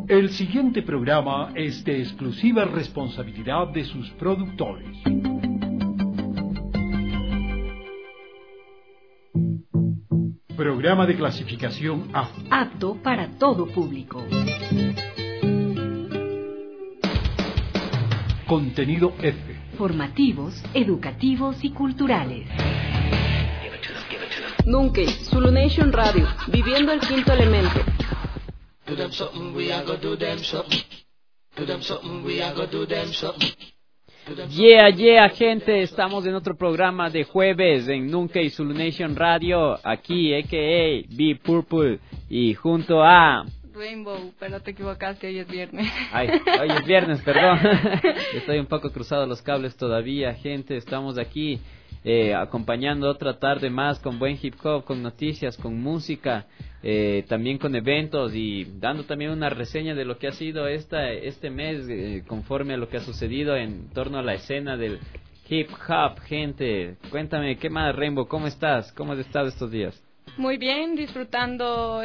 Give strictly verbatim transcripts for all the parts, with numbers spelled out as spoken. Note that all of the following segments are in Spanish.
El siguiente programa es de exclusiva responsabilidad de sus productores. Programa de clasificación A. Apto para todo público. Contenido F. Formativos, educativos y culturales. Nunkey, Zulu Nation Radio, viviendo el quinto elemento. Yeah, yeah, gente, estamos en otro programa de jueves en Nunkey, Zulu Nation Radio, aquí, a k a. B Purple, y junto a... Rainbow, pero te equivocaste, hoy es viernes. Ay, hoy es viernes, perdón. Estoy un poco cruzado los cables todavía, gente. Estamos aquí eh, acompañando otra tarde más con buen hip hop, con noticias, con música, eh, también con eventos y dando también una reseña de lo que ha sido esta, este mes eh, conforme a lo que ha sucedido en torno a la escena del hip hop, gente. Cuéntame, ¿qué más, Rainbow? ¿Cómo estás? ¿Cómo has estado estos días? Muy bien, disfrutando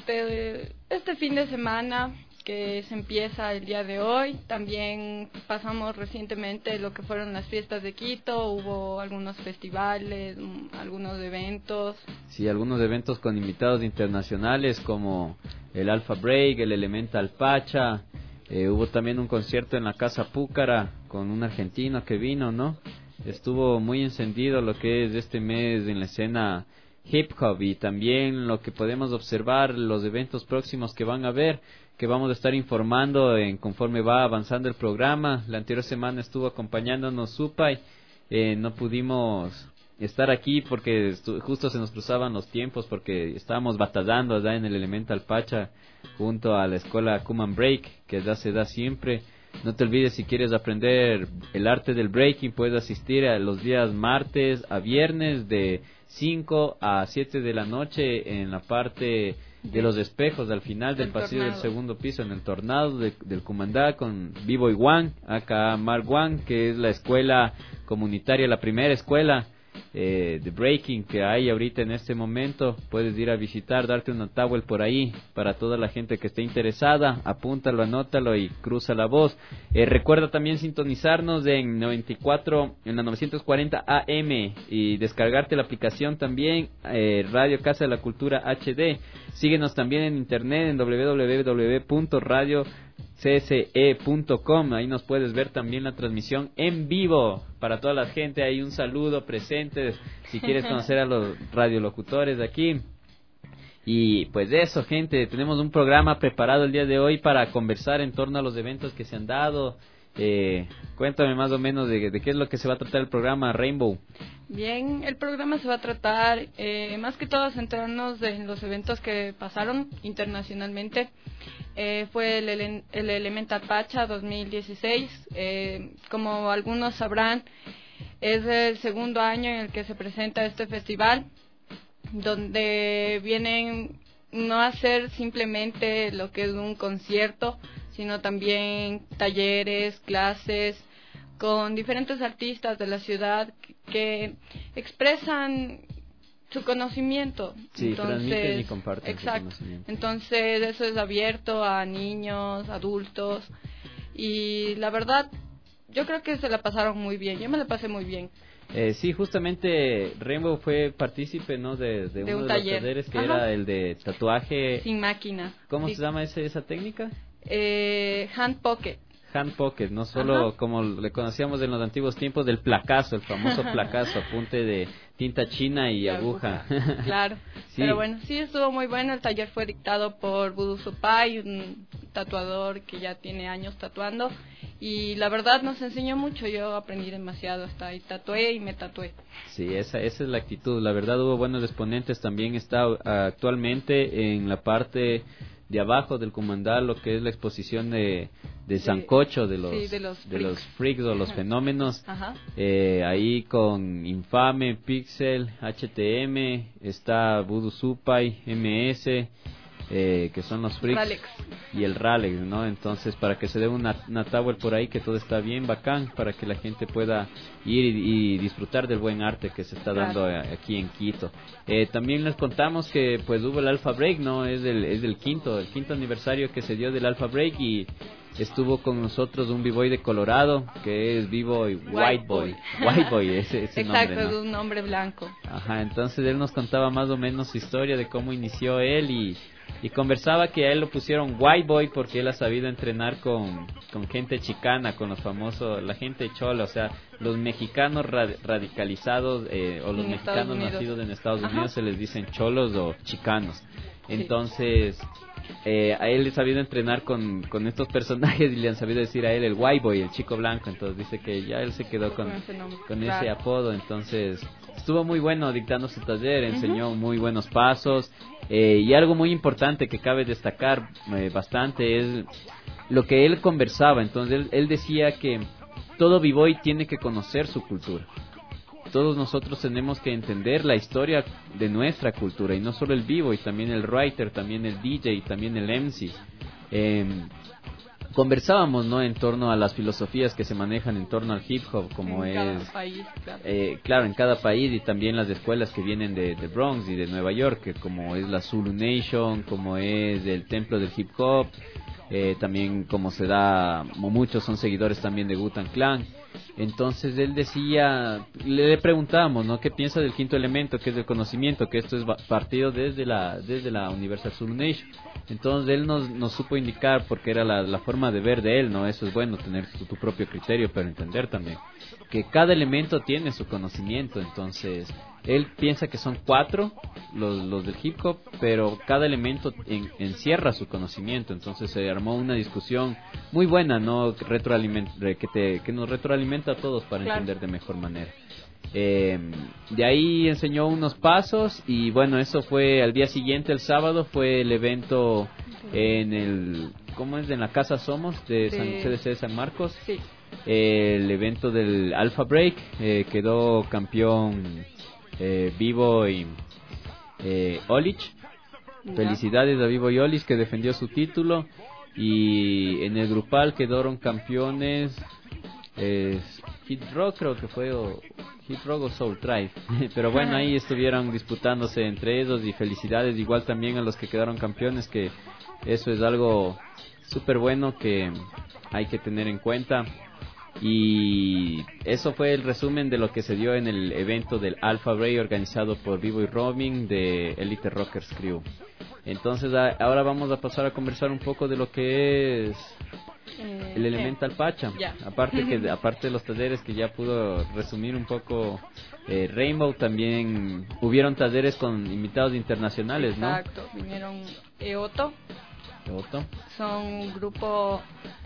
este este fin de semana que se empieza el día de hoy. También pasamos recientemente lo que fueron las fiestas de Quito, hubo algunos festivales, algunos eventos. Sí, algunos eventos con invitados internacionales como el Alpha Break, el Elemental Pacha, eh, hubo también un concierto en la Casa Púcara con un argentino que vino, ¿no? Estuvo muy encendido lo que es este mes en la escena hip hop y también lo que podemos observar, los eventos próximos que van a haber, que vamos a estar informando en conforme va avanzando el programa. La anterior semana estuvo acompañándonos Supay, eh, no pudimos estar aquí porque justo se nos cruzaban los tiempos porque estábamos batallando allá en el Elemental Pacha junto a la escuela Kuman Break, que ya se da siempre. No te olvides, si quieres aprender el arte del breaking, puedes asistir a los días martes a viernes de cinco a siete de la noche en la parte de los espejos, al final del pasillo del segundo piso, en el Tornado de, del Cumandá, con B-Boy One, acá Mark One, que es la escuela comunitaria, la primera escuela eh, de breaking que hay ahorita en este momento. Puedes ir a visitar, darte una towel por ahí para toda la gente que esté interesada. Apúntalo, anótalo y cruza la voz. Eh, recuerda también sintonizarnos en noventa y cuatro, en la novecientos cuarenta A M y descargarte la aplicación también, eh, Radio Casa de la Cultura H D. Síguenos también en internet en doble u doble u doble u punto radio c s e punto com. Ahí nos puedes ver también la transmisión en vivo para toda la gente. Hay un saludo presente si quieres conocer a los radiolocutores de aquí. Y pues eso, gente, tenemos un programa preparado el día de hoy para conversar en torno a los eventos que se han dado. Eh, cuéntame más o menos de, de qué es lo que se va a tratar el programa, Rainbow. Bien, el programa se va a tratar eh, más que todo centrarnos en los eventos que pasaron internacionalmente. Eh, fue el, el, el Elemental Pacha dos mil dieciséis. Eh, como algunos sabrán, es el segundo año en el que se presenta este festival, donde vienen no a ser simplemente lo que es un concierto, sino también talleres, clases con diferentes artistas de la ciudad que expresan su conocimiento. Sí, entonces, transmiten y comparten exacto. su conocimiento. Entonces eso es abierto a niños, adultos, y la verdad yo creo que se la pasaron muy bien. Yo me la pasé muy bien. Eh, sí, justamente Rainbow fue partícipe, ¿no? De, de, de uno un de taller. los talleres que Ajá. era el de tatuaje sin máquina. ¿Cómo sí. se llama ese, esa técnica? Eh, hand pocket. Hand pocket, no solo Ajá. como le conocíamos en los antiguos tiempos del placazo, el famoso placazo, apunte de tinta china y, y aguja. aguja. Claro, sí. Pero bueno, sí estuvo muy bueno. El taller fue dictado por Voodoo Supay, un tatuador que ya tiene años tatuando, y la verdad nos enseñó mucho. Yo aprendí demasiado, hasta ahí tatué y me tatué. Sí, esa, esa es la actitud. La verdad hubo buenos exponentes. También está uh, actualmente en la parte de abajo del Cumandá lo que es la exposición de, de sancocho, de los, sí, de los de freaks. los freaks o los fenómenos. Ajá. Eh, ahí con Infame, Pixel, H T M, está Voodoo Supay, M S, eh, que son los freaks Ralex. y el Ralex, ¿no? Entonces, para que se dé una, una towel por ahí, que todo está bien bacán, para que la gente pueda ir y, y disfrutar del buen arte que se está dando Claro. aquí en Quito. Eh, también les contamos que pues hubo el Alpha Break, ¿no? Es el, es el quinto, el quinto aniversario que se dio del Alpha Break, y estuvo con nosotros un b-boy de Colorado, que es b-boy White Boy. White Boy, ese, ese Exacto, nombre, ¿no? es un nombre blanco. Ajá, entonces él nos contaba más o menos su historia de cómo inició él, y, y conversaba que a él lo pusieron White Boy porque él ha sabido entrenar con, con gente chicana, con los famosos, la gente chola, o sea, los mexicanos rad- radicalizados eh, o los En Estados mexicanos Unidos. nacidos en Estados Ajá. Unidos se les dicen cholos o chicanos. Sí. Entonces, eh, a él le ha sabido entrenar con, con estos personajes y le han sabido decir a él el White Boy, el chico blanco. Entonces dice que ya él se quedó con, Con ese nombre, con claro. ese apodo. Entonces estuvo muy bueno dictando su taller, enseñó muy buenos pasos, eh, y algo muy importante que cabe destacar eh, bastante es lo que él conversaba. Entonces él, él decía que todo b-boy tiene que conocer su cultura. Todos nosotros tenemos que entender la historia de nuestra cultura, y no solo el b-boy, también el writer, también el D J, también el M C. Eh, conversábamos, ¿no?, en torno a las filosofías que se manejan en torno al hip hop, como en es cada país, claro. eh, claro, en cada país, y también las escuelas que vienen de, de Bronx y de Nueva York, que como es la Zulu Nation, como es el templo del hip hop, eh, también como se da, como muchos son seguidores también de Wu-Tang Clan. Entonces él decía, le, le preguntamos, ¿no?, qué piensa del quinto elemento, que es el conocimiento, que esto es ba- partido desde la desde la Universal Zulu Nation. Entonces él nos, nos supo indicar, porque era la, la forma de ver de él, ¿no? Eso es bueno, tener tu, tu propio criterio, pero entender también que cada elemento tiene su conocimiento. Entonces él piensa que son cuatro los, los del hip hop, pero cada elemento en, encierra su conocimiento. Entonces se armó una discusión muy buena, ¿no?, Retroaliment- que, te, que nos retroalimenta a todos para Claro. entender de mejor manera. Eh, de ahí enseñó unos pasos, y bueno, eso fue al día siguiente, el sábado, fue el evento en el, ¿cómo es?, en la Casa Somos de San, Sí. C D C de San Marcos. Sí. Eh, el evento del Alpha Break, eh, quedó campeón eh, Vivo y eh, Olich. Ya. Felicidades a Vivo y Olich, que defendió su título. Y en el grupal quedaron campeones eh, Hit Rock, creo que fue, o Hit Rock o Soul Tribe. Pero bueno, ahí estuvieron disputándose entre ellos, y felicidades igual también a los que quedaron campeones, que eso es algo súper bueno que hay que tener en cuenta. Y eso fue el resumen de lo que se dio en el evento del Alpha Break, organizado por Vivo y Roaming de Elite Rockers Crew. Entonces a, ahora vamos a pasar a conversar un poco de lo que es Eh, el eh, Elemental Pacha. ya. Aparte que aparte de los talleres que ya pudo resumir un poco eh, Rainbow, también hubieron talleres con invitados internacionales, ¿no? Exacto, vinieron Eoto, Otto. son un grupo,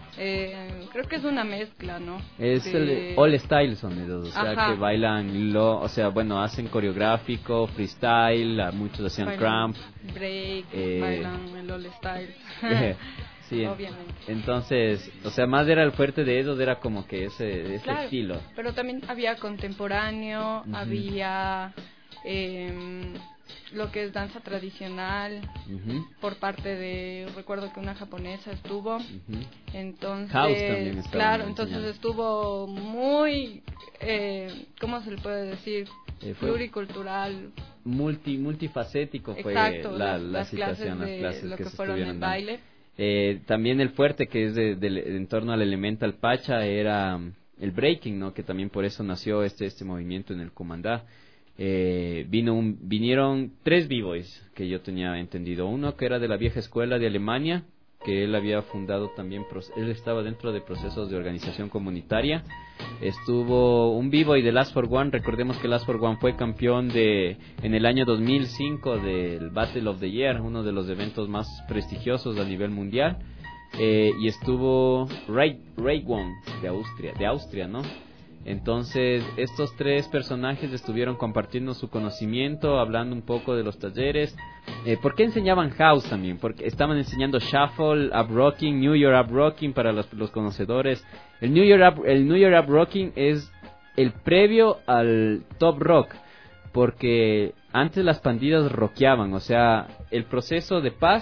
eh, creo que es una mezcla, ¿no? Es De- el All Style, son ellos, o sea, Ajá. que bailan, lo, o sea, bueno, hacen coreográfico, freestyle, a muchos hacían bailan cramp. break, eh, bailan el all style. Sí, en- Obviamente. entonces, o sea, más era el fuerte de ellos, era como que ese, ese Claro, estilo. pero también había contemporáneo, Ujú. había em, lo que es danza tradicional Ujú, por parte de, recuerdo que una japonesa estuvo, ujú. entonces, House también estaban claro, entonces enseñando. estuvo muy, eh, ¿cómo se le puede decir? Eh, fue Pluricultural. multi multifacético fue Exacto, la, las, la las situación, clases las de clases lo que, que se fueron estuvieron el dando. baile. Eh, también el fuerte, que es de, de- en torno al Elemental Pacha, era mm, el breaking, ¿no? Que también por eso nació este este movimiento en el Comandá. Eh, vino un, vinieron tres b-boys que yo tenía entendido. Uno que era de la vieja escuela de Alemania, que él había fundado también, pro- él estaba dentro de procesos de organización comunitaria. Estuvo un b-boy de Last for One. Recordemos que Last for One fue campeón de en el año dos mil cinco del Battle of the Year, uno de los eventos más prestigiosos a nivel mundial. Eh, y estuvo Ray Ray Wong de Austria, de Austria, ¿no? Entonces, estos tres personajes estuvieron compartiendo su conocimiento, hablando un poco de los talleres. Eh, ¿Por qué enseñaban house también? Porque estaban enseñando shuffle, up rocking, New York up rocking para los, los conocedores. El New York up, el New York up rocking es el previo al top rock, porque antes las pandillas rockeaban, o sea, el proceso de paz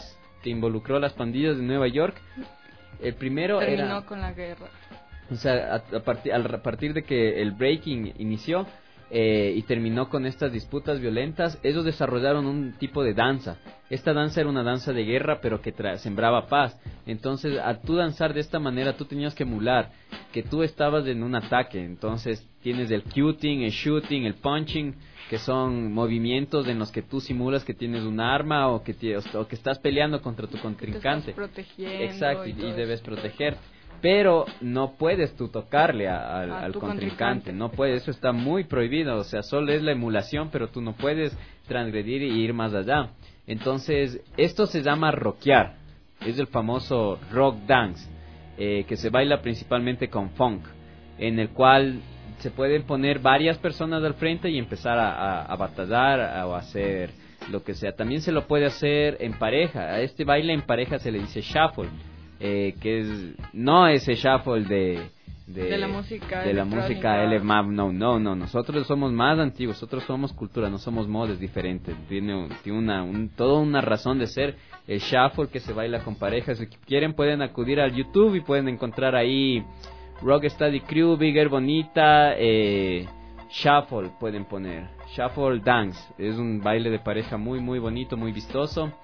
que involucró a las pandillas de Nueva York. El primero Terminó era... con la guerra. O sea, a, a, partir, a partir de que el breaking inició eh, y terminó con estas disputas violentas, ellos desarrollaron un tipo de danza. Esta danza era una danza de guerra, pero que tra- sembraba paz. Entonces, al tú danzar de esta manera, tú tenías que emular que tú estabas en un ataque. Entonces, tienes el cutting, el shooting, el punching, que son movimientos en los que tú simulas que tienes un arma o que, t- o que estás peleando contra tu contrincante. Te estás protegiendo. Exacto, y, y, y debes proteger. Pero no puedes tú tocarle a, a, A al tu contrincante, contrincante. no puedes, eso está muy prohibido, o sea, solo es la emulación, pero tú no puedes transgredir y ir más allá. Entonces, esto se llama rockear, es el famoso rock dance, eh, que se baila principalmente con funk, en el cual se pueden poner varias personas al frente y empezar a, a, a batallar a, o a hacer lo que sea. También se lo puede hacer en pareja, a este baile en pareja se le dice shuffle. Eh, que es no ese shuffle de de, de la música de la música L M A V, no, no, no, nosotros somos más antiguos, nosotros somos cultura, no somos modas diferentes, tiene, tiene una, un, toda una razón de ser el shuffle que se baila con parejas. Si quieren pueden acudir al YouTube y pueden encontrar ahí Rock Steady Crew, Bigger Bonita, eh, shuffle pueden poner, shuffle dance, es un baile de pareja muy muy bonito, muy vistoso.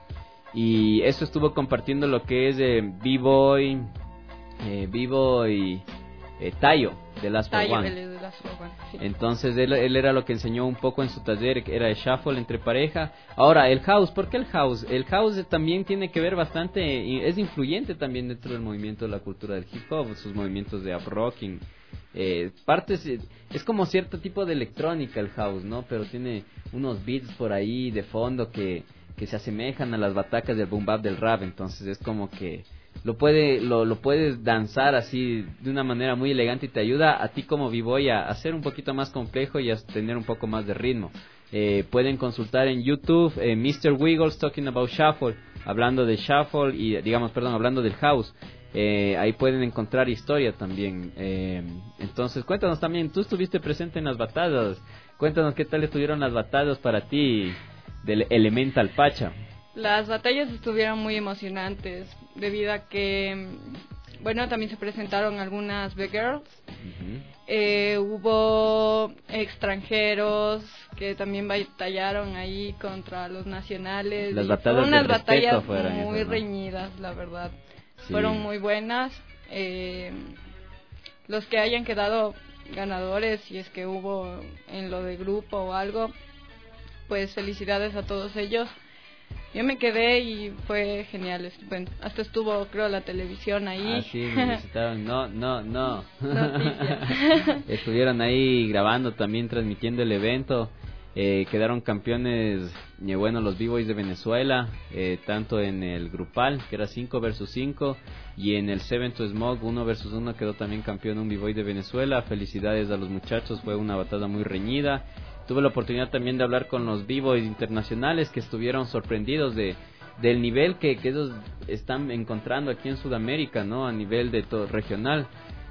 Y eso estuvo compartiendo lo que es eh, B-Boy, eh, B-Boy eh, Tayo de Last for One. de Last for One, sí. Entonces él, él era lo que enseñó un poco en su taller, que era el shuffle entre pareja. Ahora, el house, ¿por qué el house? El house también tiene que ver bastante, es influyente también dentro del movimiento de la cultura del hip hop, sus movimientos de up rocking. Eh, partes, es como cierto tipo de electrónica el house, ¿no? Pero tiene unos beats por ahí de fondo que... que se asemejan a las batacas del boom bap del rap, entonces es como que lo puede lo, lo puedes danzar así de una manera muy elegante y te ayuda a ti como b-boy a hacer un poquito más complejo y a tener un poco más de ritmo. Eh, pueden consultar en YouTube eh, mister Wiggles Talking About Shuffle, hablando de shuffle y digamos, perdón, hablando del house. Eh, ahí pueden encontrar historia también. Eh, entonces, cuéntanos también, tú estuviste presente en las batallas, cuéntanos qué tal estuvieron las batallas para ti del Elemental Pacha. Las batallas estuvieron muy emocionantes debido a que, bueno, también se presentaron algunas B-Girls. Uh-huh. Eh, hubo extranjeros que también batallaron ahí contra los nacionales. Las batallas fueron unas del batallas fueron muy esas, ¿no? reñidas, la verdad. Sí. Fueron muy buenas. Eh, los que hayan quedado ganadores, si es que hubo en lo de grupo o algo, pues felicidades a todos ellos. Yo me quedé y fue genial. Bueno, hasta estuvo, creo, la televisión ahí. Ah, sí, me visitaron. No, no, no. Noticias. Estuvieron ahí grabando, también transmitiendo el evento. Eh, quedaron campeones, eh, bueno, los B-Boys de Venezuela, eh, tanto en el grupal, que era cinco versus cinco, y en el Seven to Smoke, uno versus uno, quedó también campeón un B-Boy de Venezuela. Felicidades a los muchachos, fue una batalla muy reñida. Tuve la oportunidad también de hablar con los B-Boys internacionales que estuvieron sorprendidos de del nivel que, que ellos están encontrando aquí en Sudamérica, ¿no? A nivel de todo regional.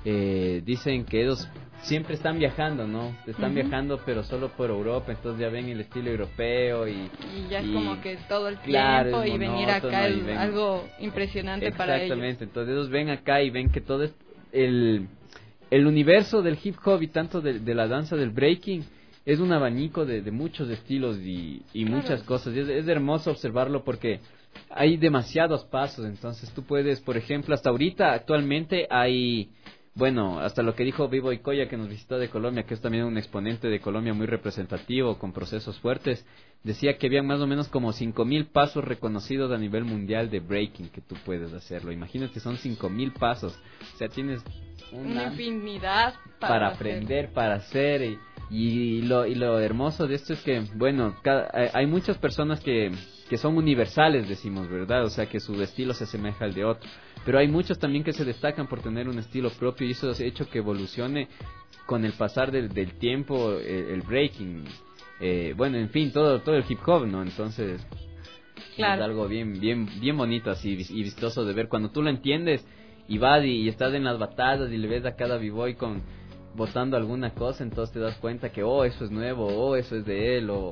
Eh, dicen que ellos siempre están viajando, ¿no? Están uh-huh. viajando, pero solo por Europa, entonces ya ven el estilo europeo y... Y ya es y, como que todo el tiempo, claro, y venir acá es ven, algo impresionante para ellos. Exactamente, entonces ellos ven acá y ven que todo es el, el universo del hip hop y tanto de, de la danza del breaking es un abanico de, de muchos estilos y, y claro. muchas cosas. Y es, es hermoso observarlo porque hay demasiados pasos. Entonces tú puedes, por ejemplo, hasta ahorita, actualmente hay, bueno, hasta lo que dijo B-Boy Koya, que nos visitó de Colombia, que es también un exponente de Colombia muy representativo, con procesos fuertes, decía que habían más o menos como cinco mil pasos reconocidos a nivel mundial de breaking que tú puedes hacerlo. Imagínate que son cinco mil pasos. O sea, tienes una, una infinidad para, para aprender, hacer. para hacer y... Y lo, y lo hermoso de esto es que, bueno, cada, hay muchas personas que, que son universales, decimos, ¿verdad? O sea, que su estilo se asemeja al de otro. Pero hay muchos también que se destacan por tener un estilo propio y eso ha hecho que evolucione con el pasar del, del tiempo el, el breaking. Eh, bueno, en fin, todo todo el hip hop, ¿no? Entonces, claro. Es algo bien bien bien bonito así y vistoso de ver. Cuando tú lo entiendes y vas y, y estás en las batallas y le ves a cada b-boy con... botando alguna cosa, entonces te das cuenta que oh, eso es nuevo, oh, eso es de él, o,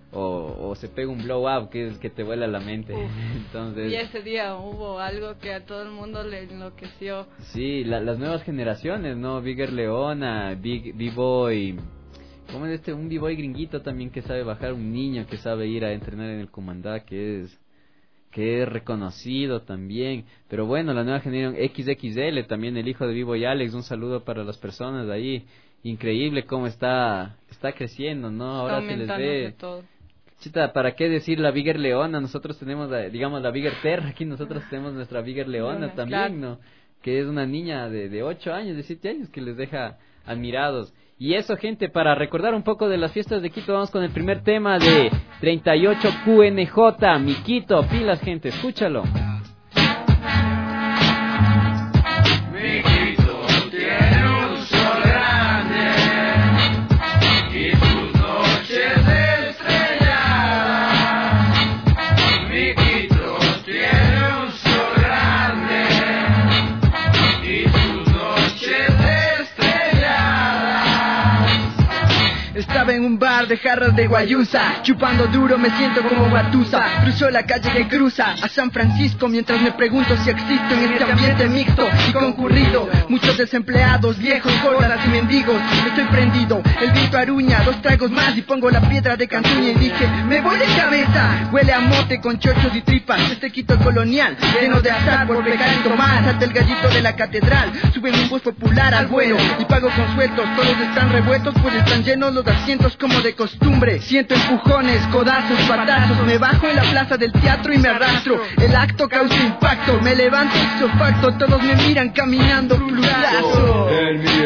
o, o se pega un blow up que es el que te vuela la mente. Entonces, y ese día hubo algo que a todo el mundo le enloqueció. Sí, la, las nuevas generaciones, ¿no? Bigger Leona, Big B-Boy, ¿cómo es este? Un B-Boy gringuito también que sabe bajar, un niño que sabe ir a entrenar en el Comandá, que es que es reconocido también. Pero bueno, la nueva generación equis equis ele, también el hijo de B-Boy Alex, un saludo para las personas de ahí. Increíble cómo está está creciendo, ¿no? Ahora se les ve todo. Chita, ¿para qué decir la Bigger Leona? Nosotros tenemos, la, digamos, la Bigger Terra, aquí nosotros tenemos nuestra Bigger Leona Leona, también, claro. ¿no? Que es una niña de, de ocho años, de siete años, que les deja admirados. Y eso, gente, para recordar un poco de las fiestas de Quito, vamos con el primer tema de treinta y ocho Q N J, Mi Quito, pilas, gente, escúchalo. Mi Quito tiene un sol grande y sus noches estrelladas. Mi Quito tiene un sol grande y sus noches Estaba en un bar de jarras de guayusa, chupando duro me siento como Batusa. Cruzo la calle que cruza a San Francisco mientras me pregunto si existo en este ambiente mixto y concurrido. Muchos desempleados, viejos, gordas y mendigos. Estoy prendido, el viento aruña, dos tragos más y pongo la piedra de Cantuña y dije, me voy de cabeza. Huele a mote con chochos y tripas, este Quito colonial, lleno de azar por pecar y tomar. Hasta el gallito de la catedral, sube un bus popular al vuelo y pago con sueltos. Todos están revueltos pues están llenos los asientos como de costumbre. Siento empujones, codazos, patazos. Me bajo en la plaza del teatro y me arrastro. El acto causa impacto, me levanto ipso facto. Todos me miran caminando plurazo. en mi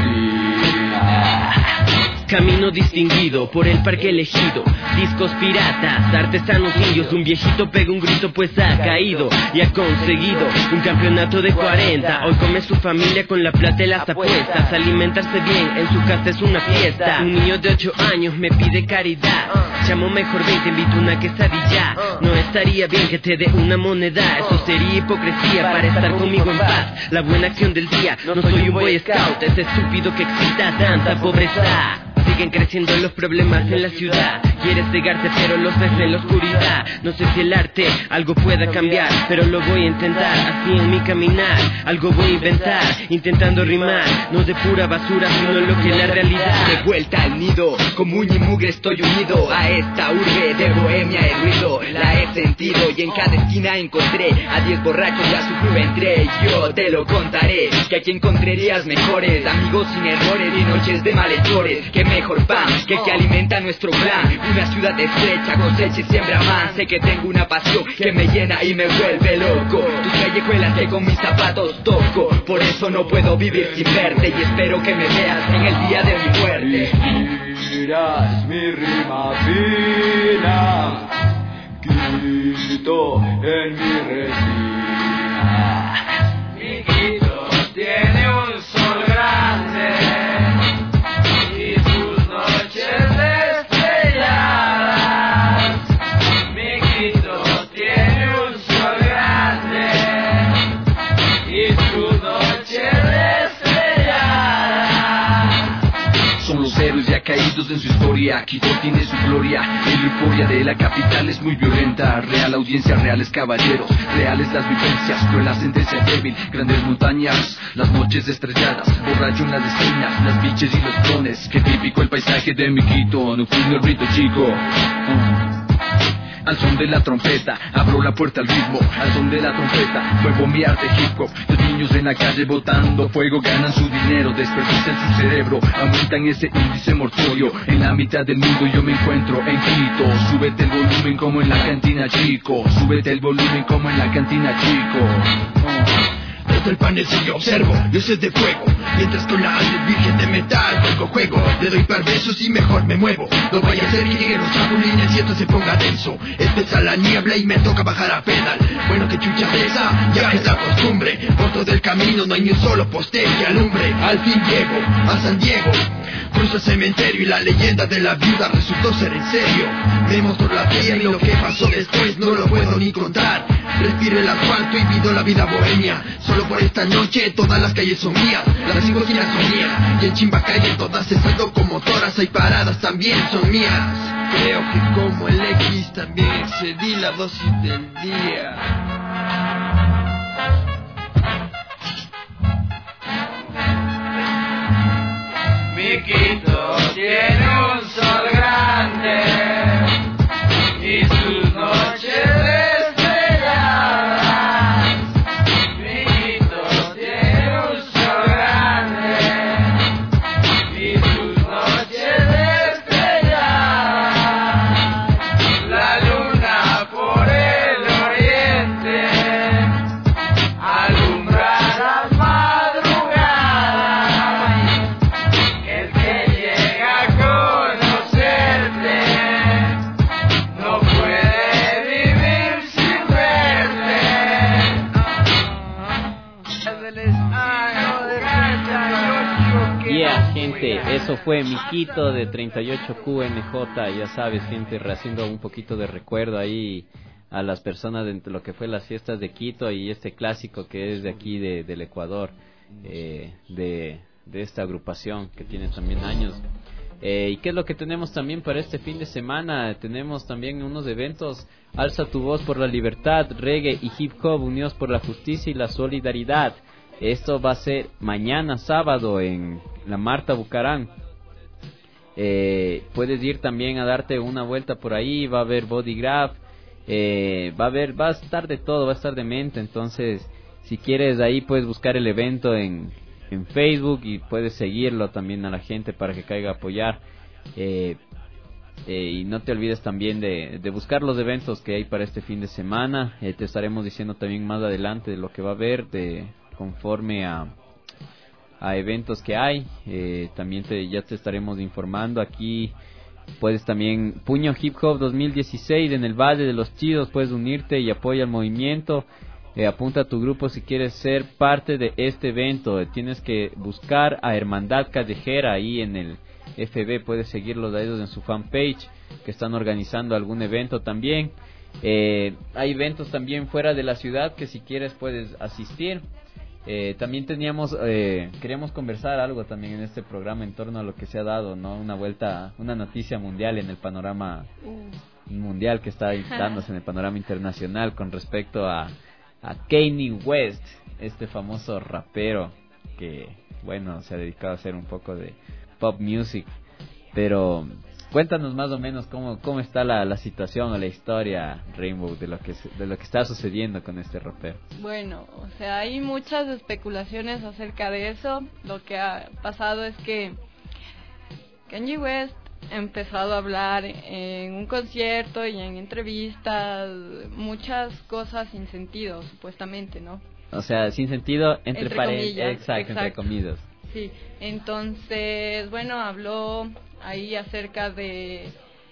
retina. Camino distinguido por el parque elegido, discos piratas, artesanos indios. Un viejito pega un grito pues ha caído y ha conseguido un campeonato de cuarenta. Hoy come su familia con la plata y las apuestas. Alimentarse bien en su casa es una fiesta. Un niño de ocho años me pide caridad. Chamo, mejor ven, te invito una quesadilla. No estaría bien que te dé una moneda, eso sería hipocresía para estar conmigo en paz. La buena acción del día, no soy un boy scout. Es estúpido que exista tanta pobreza. Siguen creciendo los problemas en la ciudad. Quieres cegarte pero los ves en la oscuridad. No sé si el arte algo pueda cambiar, pero lo voy a intentar. Así en mi caminar, algo voy a inventar, intentando rimar, no de pura basura sino lo que es la realidad. De vuelta al nido, como un y mugre estoy unido a esta urbe de bohemia y ruido. La he sentido y en cada esquina encontré a diez borrachos y a su club entré. Yo te lo contaré, que aquí encontrarías mejores amigos sin errores y noches de malhechores. Que mejor pan que que alimenta nuestro plan. Una ciudad estrecha, cosecha y siembra más. Sé que tengo una pasión que me llena y me vuelve loco. Tus callejuelas que con mis zapatos toco. Por eso no puedo vivir sin verte y espero que me veas en el día de mi muerte. Inspiras mi rima fina, Quito en mi retina. Mi Quito tiene un sol grande y sus noches estrelladas. Mi Quito tiene un sol grande y sus noches estrelladas. Son los héroes ya caídos en su historia. Quito tiene su gloria y la euforia de la capital es muy violenta. Real audiencia, reales caballeros, reales las vivencias, cruel sentencia débil, grandes montañas, las noches estrelladas, borracho en las esquinas, las biches y los clones. Qué típico el paisaje de mi Quito, nocturno el rito chico. uh. Al son de la trompeta, abro la puerta al ritmo. Al son de la trompeta, muevo mi arte hip hop. Los niños en la calle botando fuego ganan su dinero, desperdician su cerebro, aumentan ese índice mortorio. En la mitad del mundo yo me encuentro en Quito. Súbete el volumen como en la cantina chico. Súbete el volumen como en la cantina chico. uh. Desde el panel sí yo observo, dioses de fuego, mientras con la alma virgen de metal juego, juego, le doy par besos y mejor me muevo. No vaya a ser que lleguen los chapulines y esto se ponga denso. Espesa la niebla y me toca bajar a pedal. Bueno que chucha de esa, ya es la costumbre. Por todo el camino no hay ni un solo poste que alumbre. Al fin llego a San Diego, cruzo el cementerio y la leyenda de la viuda resultó ser en serio. Me mostró la tierra y lo que pasó después no lo puedo ni contar. Respiro el asfalto y vivo la vida bohemia. Solo por esta noche todas las calles son mías. Las cinco esquinas son mías. Y en Chimbacalle todas esas locomotoras hay paradas también son mías. Creo que como el X también excedí la dosis del día. Mi Quito tiene un sol grande y sus noches estrelladas. Mi Quito tiene un sol grande y sus noches estrelladas. La luna por el oriente alumbra las madrugadas. El que llega a conocerte no puede vivir sin verte. Yeah, gente, eso fue Mi Quito de treinta y ocho Q N J. Ya sabes, gente, haciendo un poquito de recuerdo ahí a las personas de lo que fue las fiestas de Quito y este clásico que es de aquí de, del Ecuador, eh, de, de esta agrupación que tiene también años. Eh, ¿Y qué es lo que tenemos también para este fin de semana? Tenemos también unos eventos: Alza tu voz por la libertad, reggae y hip hop unidos por la justicia y la solidaridad. Esto va a ser mañana sábado en la Marta Bucarán. Eh, puedes ir también a darte una vuelta por ahí. Va a haber bodygraph, eh, va a haber, va a estar de todo, va a estar de mente. Entonces, si quieres ahí puedes buscar el evento en, en Facebook y puedes seguirlo también a la gente para que caiga a apoyar. Eh, eh, y no te olvides también de, de buscar los eventos que hay para este fin de semana. Eh, te estaremos diciendo también más adelante de lo que va a haber de conforme a, a eventos que hay. Eh, también te, ya te estaremos informando aquí. Puedes también, Puño Hip Hop dos mil dieciséis en el Valle de los Chidos, puedes unirte y apoya el movimiento. Eh, apunta a tu grupo si quieres ser parte de este evento. Eh, tienes que buscar a Hermandad Callejera ahí en el F B, puedes seguirlos a ellos en su fanpage que están organizando algún evento también. Eh, hay eventos también fuera de la ciudad que si quieres puedes asistir. Eh, también teníamos, eh, queríamos conversar algo también en este programa en torno a lo que se ha dado, ¿no? Una vuelta, una noticia mundial en el panorama mundial que está dándose en el panorama internacional con respecto a, a Kanye West, este famoso rapero que, bueno, se ha dedicado a hacer un poco de pop music. Pero cuéntanos más o menos cómo, cómo está la, la situación o la historia, Rainbow, de lo que de lo que está sucediendo con este rapero. Bueno, o sea, hay muchas especulaciones acerca de eso. Lo que ha pasado es que Kanye West ha empezado a hablar en un concierto y en entrevistas muchas cosas sin sentido, supuestamente, ¿no? O sea, sin sentido entre, entre paréntesis, comillas, exacto, exacto, entre comillas. Sí, entonces, bueno, habló ahí acerca de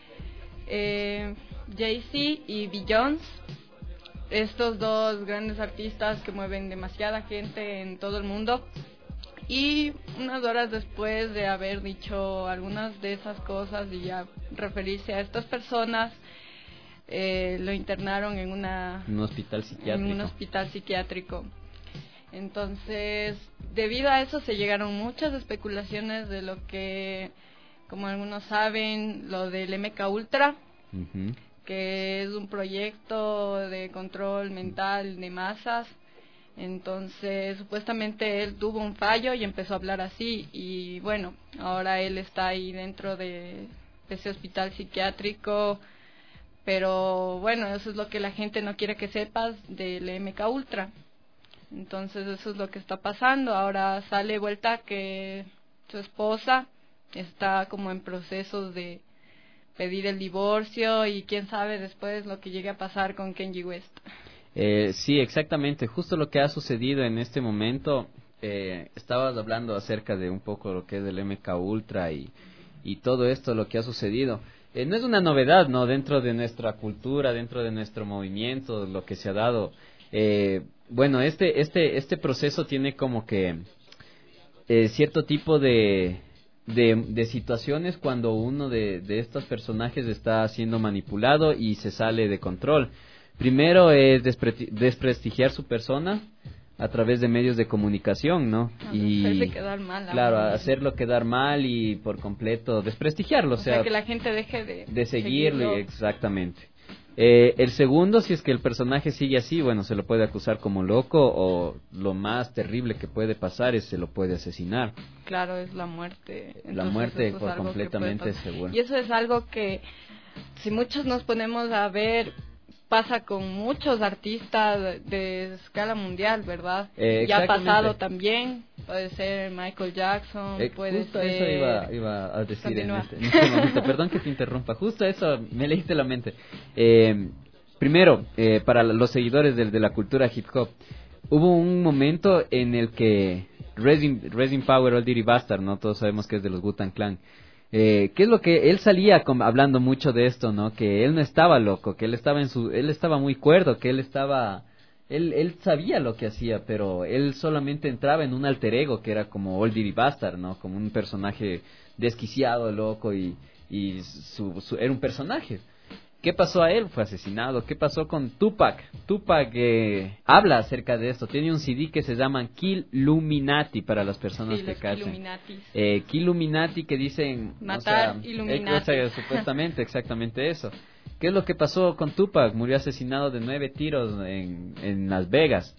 eh, Jay-Z y Beyoncé, estos dos grandes artistas que mueven demasiada gente en todo el mundo. Y unas horas después de haber dicho algunas de esas cosas y ya referirse a estas personas, eh, lo internaron en una un hospital psiquiátrico. en un hospital psiquiátrico. Entonces, debido a eso se llegaron muchas especulaciones de lo que, como algunos saben, lo del M K Ultra, uh-huh. que es un proyecto de control mental de masas. Entonces, supuestamente él tuvo un fallo y empezó a hablar así, y bueno, ahora él está ahí dentro de ese hospital psiquiátrico, pero bueno, eso es lo que la gente no quiere que sepas del M K Ultra. Entonces, eso es lo que está pasando. Ahora sale vuelta que su esposa está como en procesos de pedir el divorcio, y quién sabe después lo que llegue a pasar con Kanye West. Eh, sí, exactamente, justo lo que ha sucedido en este momento. Eh, estabas hablando acerca de un poco lo que es el M K Ultra y, y todo esto, lo que ha sucedido. Eh, no es una novedad, ¿no? Dentro de nuestra cultura, dentro de nuestro movimiento, lo que se ha dado. Eh, bueno, este, este, este proceso tiene como que eh, cierto tipo de, de, de situaciones cuando uno de, de estos personajes está siendo manipulado y se sale de control. Primero es despre- desprestigiar su persona, a través de medios de comunicación, ¿no? A y hacerse quedar mal. claro, a hacerlo quedar mal y por completo desprestigiarlo, o, o sea, sea, que la gente deje de, de seguirlo, seguirlo. Exactamente. Eh, el segundo, si es que el personaje sigue así, bueno, se lo puede acusar como loco, o lo más terrible que puede pasar es se lo puede asesinar. Claro, es la muerte. La Entonces, muerte eso es por algo que completamente puede pasar. seguro. Y eso es algo que, si muchos nos ponemos a ver, pasa con muchos artistas de, de escala mundial, ¿verdad? Eh, y ha pasado también, puede ser Michael Jackson, eh, puede justo ser... eso iba, iba a decir en Continúa. este, en este momento, perdón que te interrumpa, justo eso me leíste la mente. Eh, primero, eh, para los seguidores de, de la cultura hip hop, hubo un momento en el que Resin, Resin Power, Old Dirty Bastard, ¿no? Todos sabemos que es de los Wu-Tang Clan. Eh, ¿Qué es lo que él salía con, hablando mucho de esto, no? Que él no estaba loco, que él estaba en su, él estaba muy cuerdo, que él estaba, él, él sabía lo que hacía, pero él solamente entraba en un alter ego que era como Old Dirty Bastard, ¿no? Como un personaje desquiciado, loco y, y su, su, era un personaje. ¿Qué pasó a él? Fue asesinado. ¿Qué pasó con Tupac? Tupac eh, habla acerca de esto. Tiene un C D que se llama Killuminati para las personas sí, que los cachen. Eh, Killuminati que dicen... Matar, o sea, Illuminati. Eh, o sea, supuestamente, exactamente eso. ¿Qué es lo que pasó con Tupac? Murió asesinado de nueve tiros en, en Las Vegas.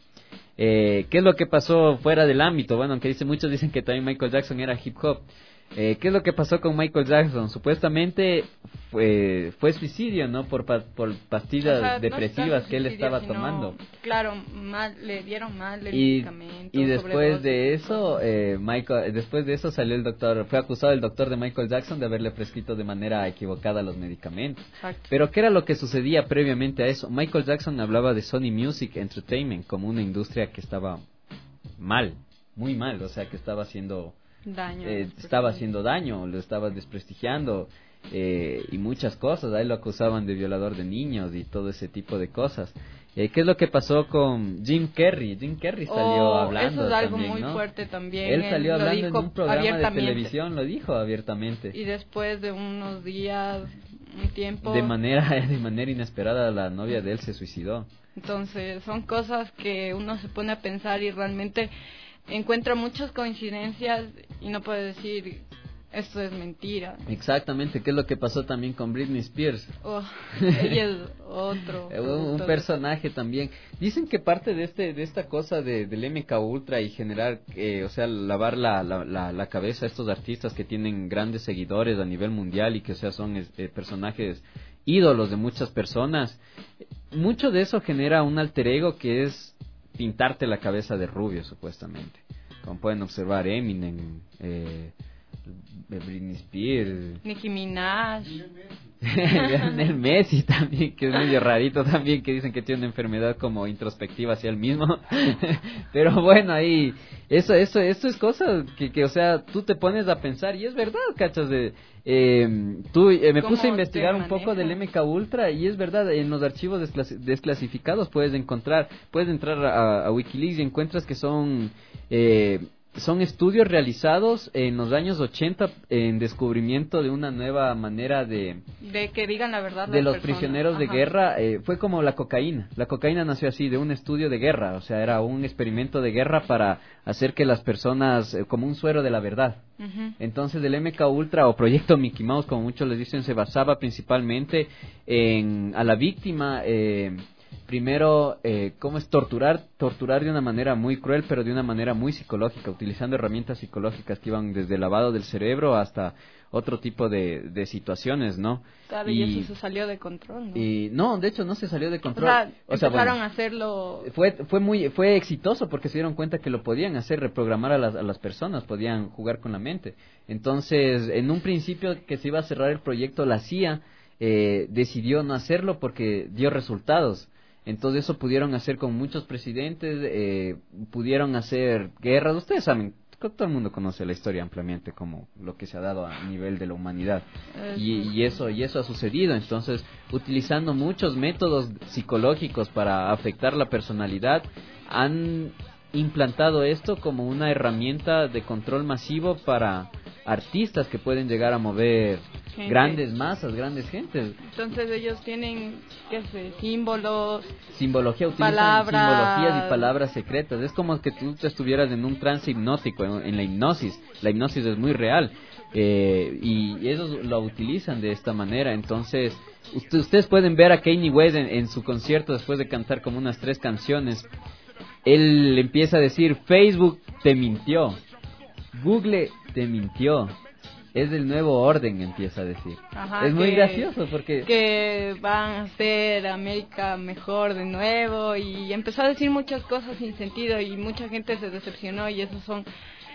Eh, ¿Qué es lo que pasó fuera del ámbito? Bueno, aunque dice, muchos dicen que también Michael Jackson era hip hop. Eh, ¿Qué es lo que pasó con Michael Jackson? Supuestamente fue, fue suicidio, ¿no? Por, pa, por pastillas o sea, depresivas no que él suicidio, estaba sino, tomando. Claro, mal, le dieron mal el Y, medicamento. y después sobredosis, de eso, eh, Michael, después de eso salió el doctor, fue acusado el doctor de Michael Jackson de haberle prescrito de manera equivocada los medicamentos. Exacto. Pero ¿qué era lo que sucedía previamente a eso? Michael Jackson hablaba de Sony Music Entertainment como una industria que estaba mal, muy mal, o sea, que estaba haciendo... Daño, eh, estaba haciendo daño, lo estaba desprestigiando eh, y muchas cosas. Ahí lo acusaban de violador de niños y todo ese tipo de cosas. Eh, ¿Qué es lo que pasó con Jim Carrey? Jim Carrey salió oh, hablando eso es algo también, muy ¿no? fuerte también. Él salió Él hablando en un programa de televisión, lo dijo abiertamente. Y después de unos días, un tiempo... De manera, de manera inesperada la novia de él se suicidó. Entonces son cosas que uno se pone a pensar y realmente... encuentra muchas coincidencias y no puede decir esto es mentira. Exactamente, ¿qué es lo que pasó también con Britney Spears? Oh, ella es otro. un, un personaje también. Dicen que parte de este de esta cosa de, del M K Ultra y generar, eh, o sea, lavar la, la, la, la cabeza a estos artistas que tienen grandes seguidores a nivel mundial y que, o sea, son eh, personajes ídolos de muchas personas. Mucho de eso genera un alter ego que es pintarte la cabeza de rubio, supuestamente. Como pueden observar, Eminem, eh, Britney Spears, Nicki Minaj, Lionel Messi también, que es medio rarito también, que dicen que tiene una enfermedad como introspectiva hacia él mismo. Pero bueno, ahí eso eso eso es cosa que, que o sea, tú te pones a pensar y es verdad, cachas de eh, tú eh, me puse a investigar un poco del M K Ultra y es verdad, en los archivos desclasi- desclasificados puedes encontrar, puedes entrar a, a WikiLeaks y encuentras que son eh, son estudios realizados en los años ochenta en descubrimiento de una nueva manera de... De que digan la verdad de las los personas. prisioneros de Ajá. guerra. Eh, fue como la cocaína. La cocaína nació así, de un estudio de guerra. O sea, era un experimento de guerra para hacer que las personas... Eh, como un suero de la verdad. Uh-huh. Entonces el M K Ultra o Proyecto Mickey Mouse, como muchos les dicen, se basaba principalmente en a la víctima... Eh, primero, eh, ¿cómo es? Torturar, torturar de una manera muy cruel, pero de una manera muy psicológica, utilizando herramientas psicológicas que iban desde el lavado del cerebro hasta otro tipo de, de situaciones, ¿no? Claro, y, y eso se salió de control, ¿no? Y no, de hecho no se salió de control. O sea, o sea, empezaron bueno, a hacerlo... Fue, fue, muy, fue exitoso porque se dieron cuenta que lo podían hacer, reprogramar a las, a las personas, podían jugar con la mente. Entonces, en un principio que se iba a cerrar el proyecto, la C I A eh, decidió no hacerlo porque dio resultados. Entonces eso pudieron hacer con muchos presidentes, eh, pudieron hacer guerras. Ustedes saben, todo el mundo conoce la historia ampliamente como lo que se ha dado a nivel de la humanidad. Y, y eso y eso ha sucedido. Entonces, utilizando muchos métodos psicológicos para afectar la personalidad, han implantado esto como una herramienta de control masivo para artistas que pueden llegar a mover gente. Grandes masas, grandes gentes. Entonces ellos tienen, qué sé, símbolos, simbología, utilizan palabras, simbologías y palabras secretas. Es como que tú te estuvieras en un trance hipnótico, en, en la hipnosis. La hipnosis es muy real. Eh, y ellos lo utilizan de esta manera. Entonces usted, ustedes pueden ver a Kanye West en, en su concierto después de cantar como unas tres canciones. Él empieza a decir: Facebook te mintió, Google te mintió, es el nuevo orden, empieza a decir. Ajá, es muy que, gracioso porque que van a hacer América mejor de nuevo, y empezó a decir muchas cosas sin sentido y mucha gente se decepcionó, y esos son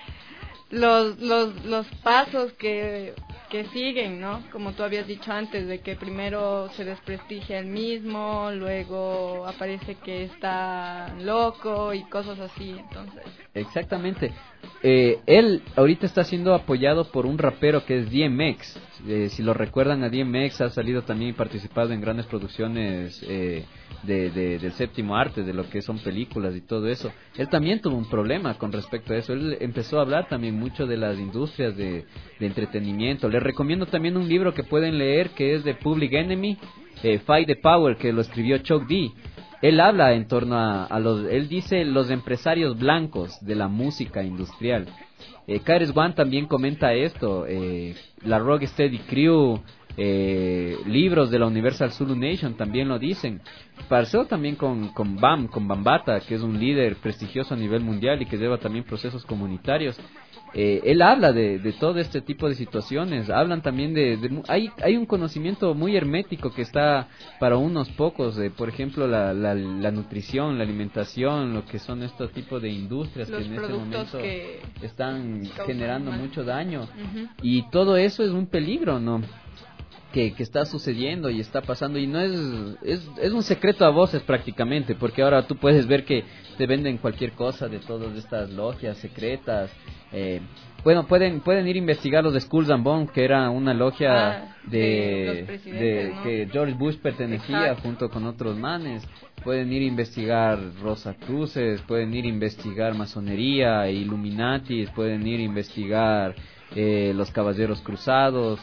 los los los pasos que que siguen, ¿no? Como tú habías dicho antes, de que primero se desprestigia el mismo, luego aparece que está loco y cosas así, entonces. Exactamente. Eh, él ahorita está siendo apoyado por un rapero que es D M X. Eh, si lo recuerdan, a D M X ha salido también y participado en grandes producciones eh, de, de, del séptimo arte, de lo que son películas y todo eso. Él también tuvo un problema con respecto a eso. Él empezó a hablar también mucho de las industrias de, de entretenimiento. Les recomiendo también un libro que pueden leer, que es de Public Enemy, eh, Fight the Power, que lo escribió Chuck D. Él habla en torno a, a los, él dice los empresarios blancos de la música industrial. Eh, K R S One también comenta esto, eh, la Rocksteady Crew, eh, libros de la Universal Zulu Nation también lo dicen. Pasó también con, con Bam, con Bambata, que es un líder prestigioso a nivel mundial y que lleva también procesos comunitarios. Eh, él habla de, de todo este tipo de situaciones. Hablan también de, de hay hay un conocimiento muy hermético que está para unos pocos, eh, por ejemplo la, la la nutrición, la alimentación, lo que son estos tipos de industrias Los que en este momento que están generando mal. mucho daño. Uh-huh. Y todo eso es un peligro, ¿no? Que, que está sucediendo y está pasando, y no es, es es un secreto a voces prácticamente, porque ahora tú puedes ver que te venden cualquier cosa de todas estas logias secretas. Eh, bueno, pueden pueden ir a investigar los de Skulls and Bones, que era una logia ah, de, de, de ¿no? que George Bush pertenecía. Exacto. Junto con otros manes. Pueden ir a investigar Rosacruces, pueden ir a investigar masonería, Illuminatis, pueden ir a investigar eh, los caballeros cruzados.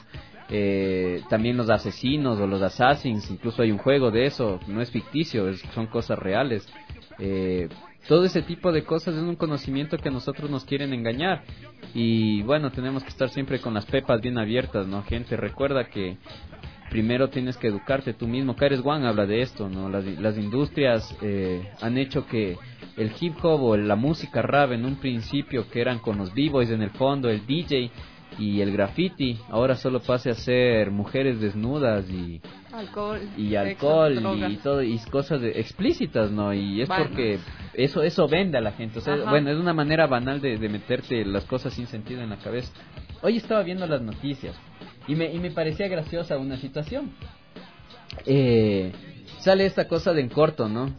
Eh, también los asesinos o los assassins, incluso hay un juego de eso, no es ficticio, es, son cosas reales. Eh, todo ese tipo de cosas es un conocimiento que a nosotros nos quieren engañar, y bueno, tenemos que estar siempre con las pepas bien abiertas, ¿no, gente? Recuerda que primero tienes que educarte tú mismo. K R S One habla de esto, ¿no? Las, las industrias eh, han hecho que el hip hop o la música rap en un principio, que eran con los b-boys en el fondo, el D J y el graffiti, ahora solo pase a ser mujeres desnudas y alcohol y alcohol sexo, y drogas. todo, y cosas de, explícitas, ¿no? Y es Bueno. porque eso eso vende a la gente. O sea, Ajá. bueno, es una manera banal de, de meterte las cosas sin sentido en la cabeza. Hoy estaba viendo las noticias y me y me parecía graciosa una situación. Eh, sale esta cosa de En Corto, ¿no?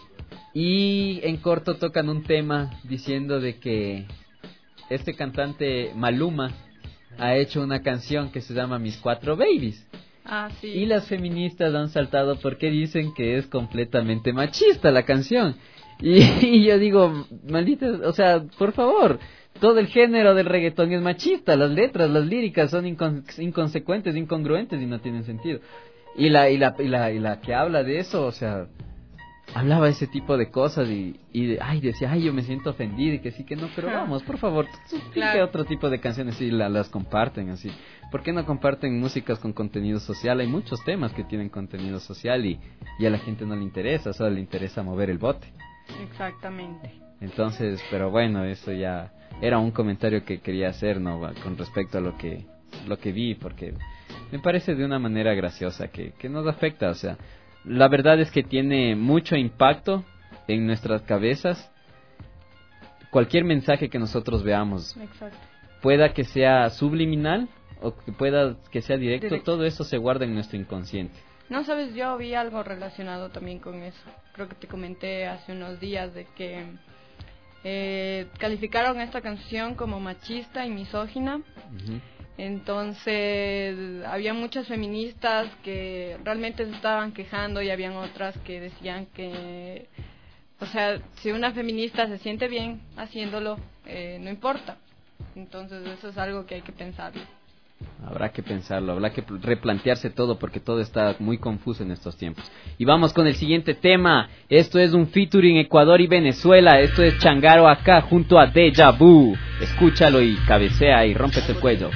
Y En Corto tocan un tema diciendo de que este cantante Maluma ha hecho una canción que se llama Mis Cuatro Babies. Ah, sí. Y las feministas han saltado porque dicen que es completamente machista la canción. Y, y yo digo, maldita, o sea, por favor, todo el género del reggaetón es machista, las letras, las líricas son incon- inconsecuentes, incongruentes y no tienen sentido. Y la, y la, y la, y la que habla de eso, o sea, hablaba ese tipo de cosas y, y de, ay, decía, ay, yo me siento ofendido y que sí, que no, pero vamos, por favor, Claro. ¿qué otro tipo de canciones sí la, las comparten así? ¿Por qué no comparten músicas con contenido social? Hay muchos temas que tienen contenido social y, y a la gente no le interesa, solo le interesa mover el bote. Exactamente. Entonces, pero bueno, eso ya era un comentario que quería hacer, ¿no? Con respecto a lo que lo que vi, porque me parece de una manera graciosa que, que nos afecta, o sea, la verdad es que tiene mucho impacto en nuestras cabezas. Cualquier mensaje que nosotros veamos, Exacto. pueda que sea subliminal o que pueda que sea directo, Directo. todo eso se guarda en nuestro inconsciente. No, sabes, yo vi algo relacionado también con eso. Creo que te comenté hace unos días de que eh, calificaron esta canción como machista y misógina. Uh-huh. Entonces, había muchas feministas que realmente se estaban quejando y habían otras que decían que, o sea, si una feminista se siente bien haciéndolo, eh, no importa. Entonces, eso es algo que hay que pensarlo. Habrá que pensarlo, habrá que replantearse todo porque todo está muy confuso en estos tiempos. Y vamos con el siguiente tema. Esto es un featuring Ecuador y Venezuela. Esto es Changaro acá junto a Deja Vu. Escúchalo y cabecea y rómpete el cuello.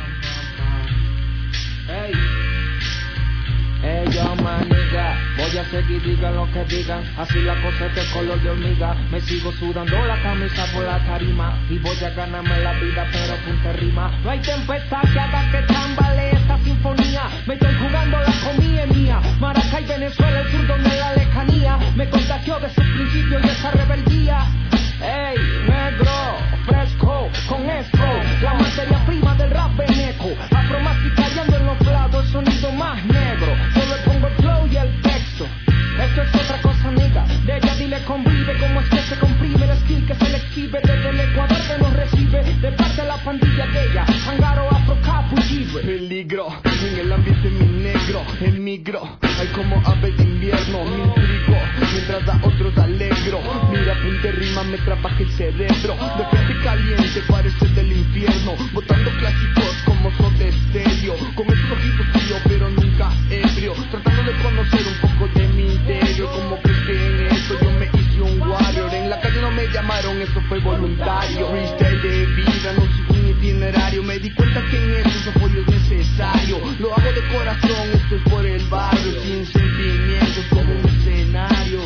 Hey, hey yo maniga, voy a seguir, digan lo que digan. Así la cosa es de color de hormiga. Me sigo sudando la camisa por la tarima y voy a ganarme la vida pero punta rima. No hay tempestad que haga que tambale esta sinfonía. Me estoy jugando la comida mía. Maracay, Venezuela, el sur donde la lejanía me contagió de sus principios y esa rebeldía. Hey, negro, fresco, con esto, la materia prima del rap veneco. Afromasticallando en los lados, sonido más negro. Solo pongo el flow y el texto. Esto es otra cosa, nigga. De ella dile convive, como es que se comprime el skill que se le exhibe. Desde el Ecuador que nos recibe, de parte de la pandilla de ella. Changaro, Afro, Capu, Libre. Peligro, en el ambiente mi negro, emigro. Hay como ave de invierno, mi intrigo. Mientras a otros alegro. Mira, punta rima, me trabaja el cerebro. De frente caliente, parece del infierno. Botando clásicos como son de estéreo. Con esos ojitos fríos, pero nunca ebrio. Tratando de conocer un poco de mi interior. Como crees que en esto yo me hice un warrior. En la calle no me llamaron, eso fue voluntario. Freestyle de vida, no sigo un itinerario. Me di cuenta que en esto ese apoyo es necesario. Lo hago de corazón, esto es por el barrio. Sin sentimientos, como un escenario.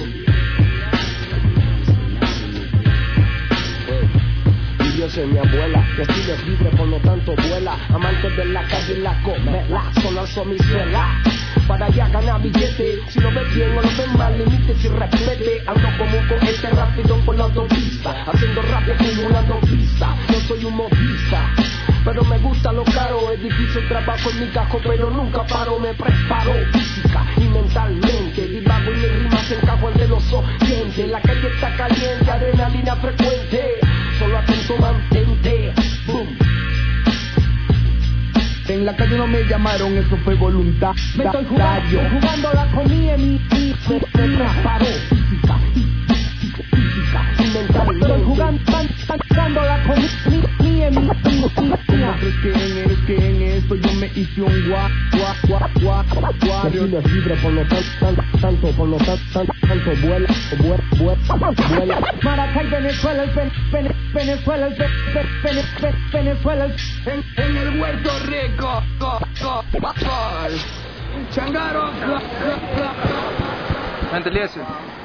Yo soy mi abuela, mi estilo es libre, por lo tanto vuela. Amante de la calle y la comela, solo alzo mi suela para ya ganar billete. Si lo ves bien o lo ves mal, límites y respete. Ando común con este rápido por la autopista, haciendo rap y acumulando pista. No soy un movista, pero me gusta lo caro. Es difícil trabajo en mi cajo, pero nunca paro. Me preparo física y mentalmente. Divago y mis rimas encajo entre los oyentes. La calle está caliente, adrenalina frecuente. Solo atento, mantente. Boom. En la calle no me llamaron, eso fue voluntad. Me estoy jugando, jugando la comida en mi mi me preparo física física y mentalmente. Estoy jugando, jugando la comida en mi mi ¿Cómo crees que en, eres que en esto yo me hice un gua, gua, gua, gua, gua? Mi estilo es libre, por lo tanto, tanto, por lo tanto, tanto, vuela, vuela, vuela, vuela. Maracay, Venezuela, el ven, ven, Venezuela, el ven, ven, ven, Venezuela, el en, en el Huerto Rico, go, go, go, Changaro, Antelieso.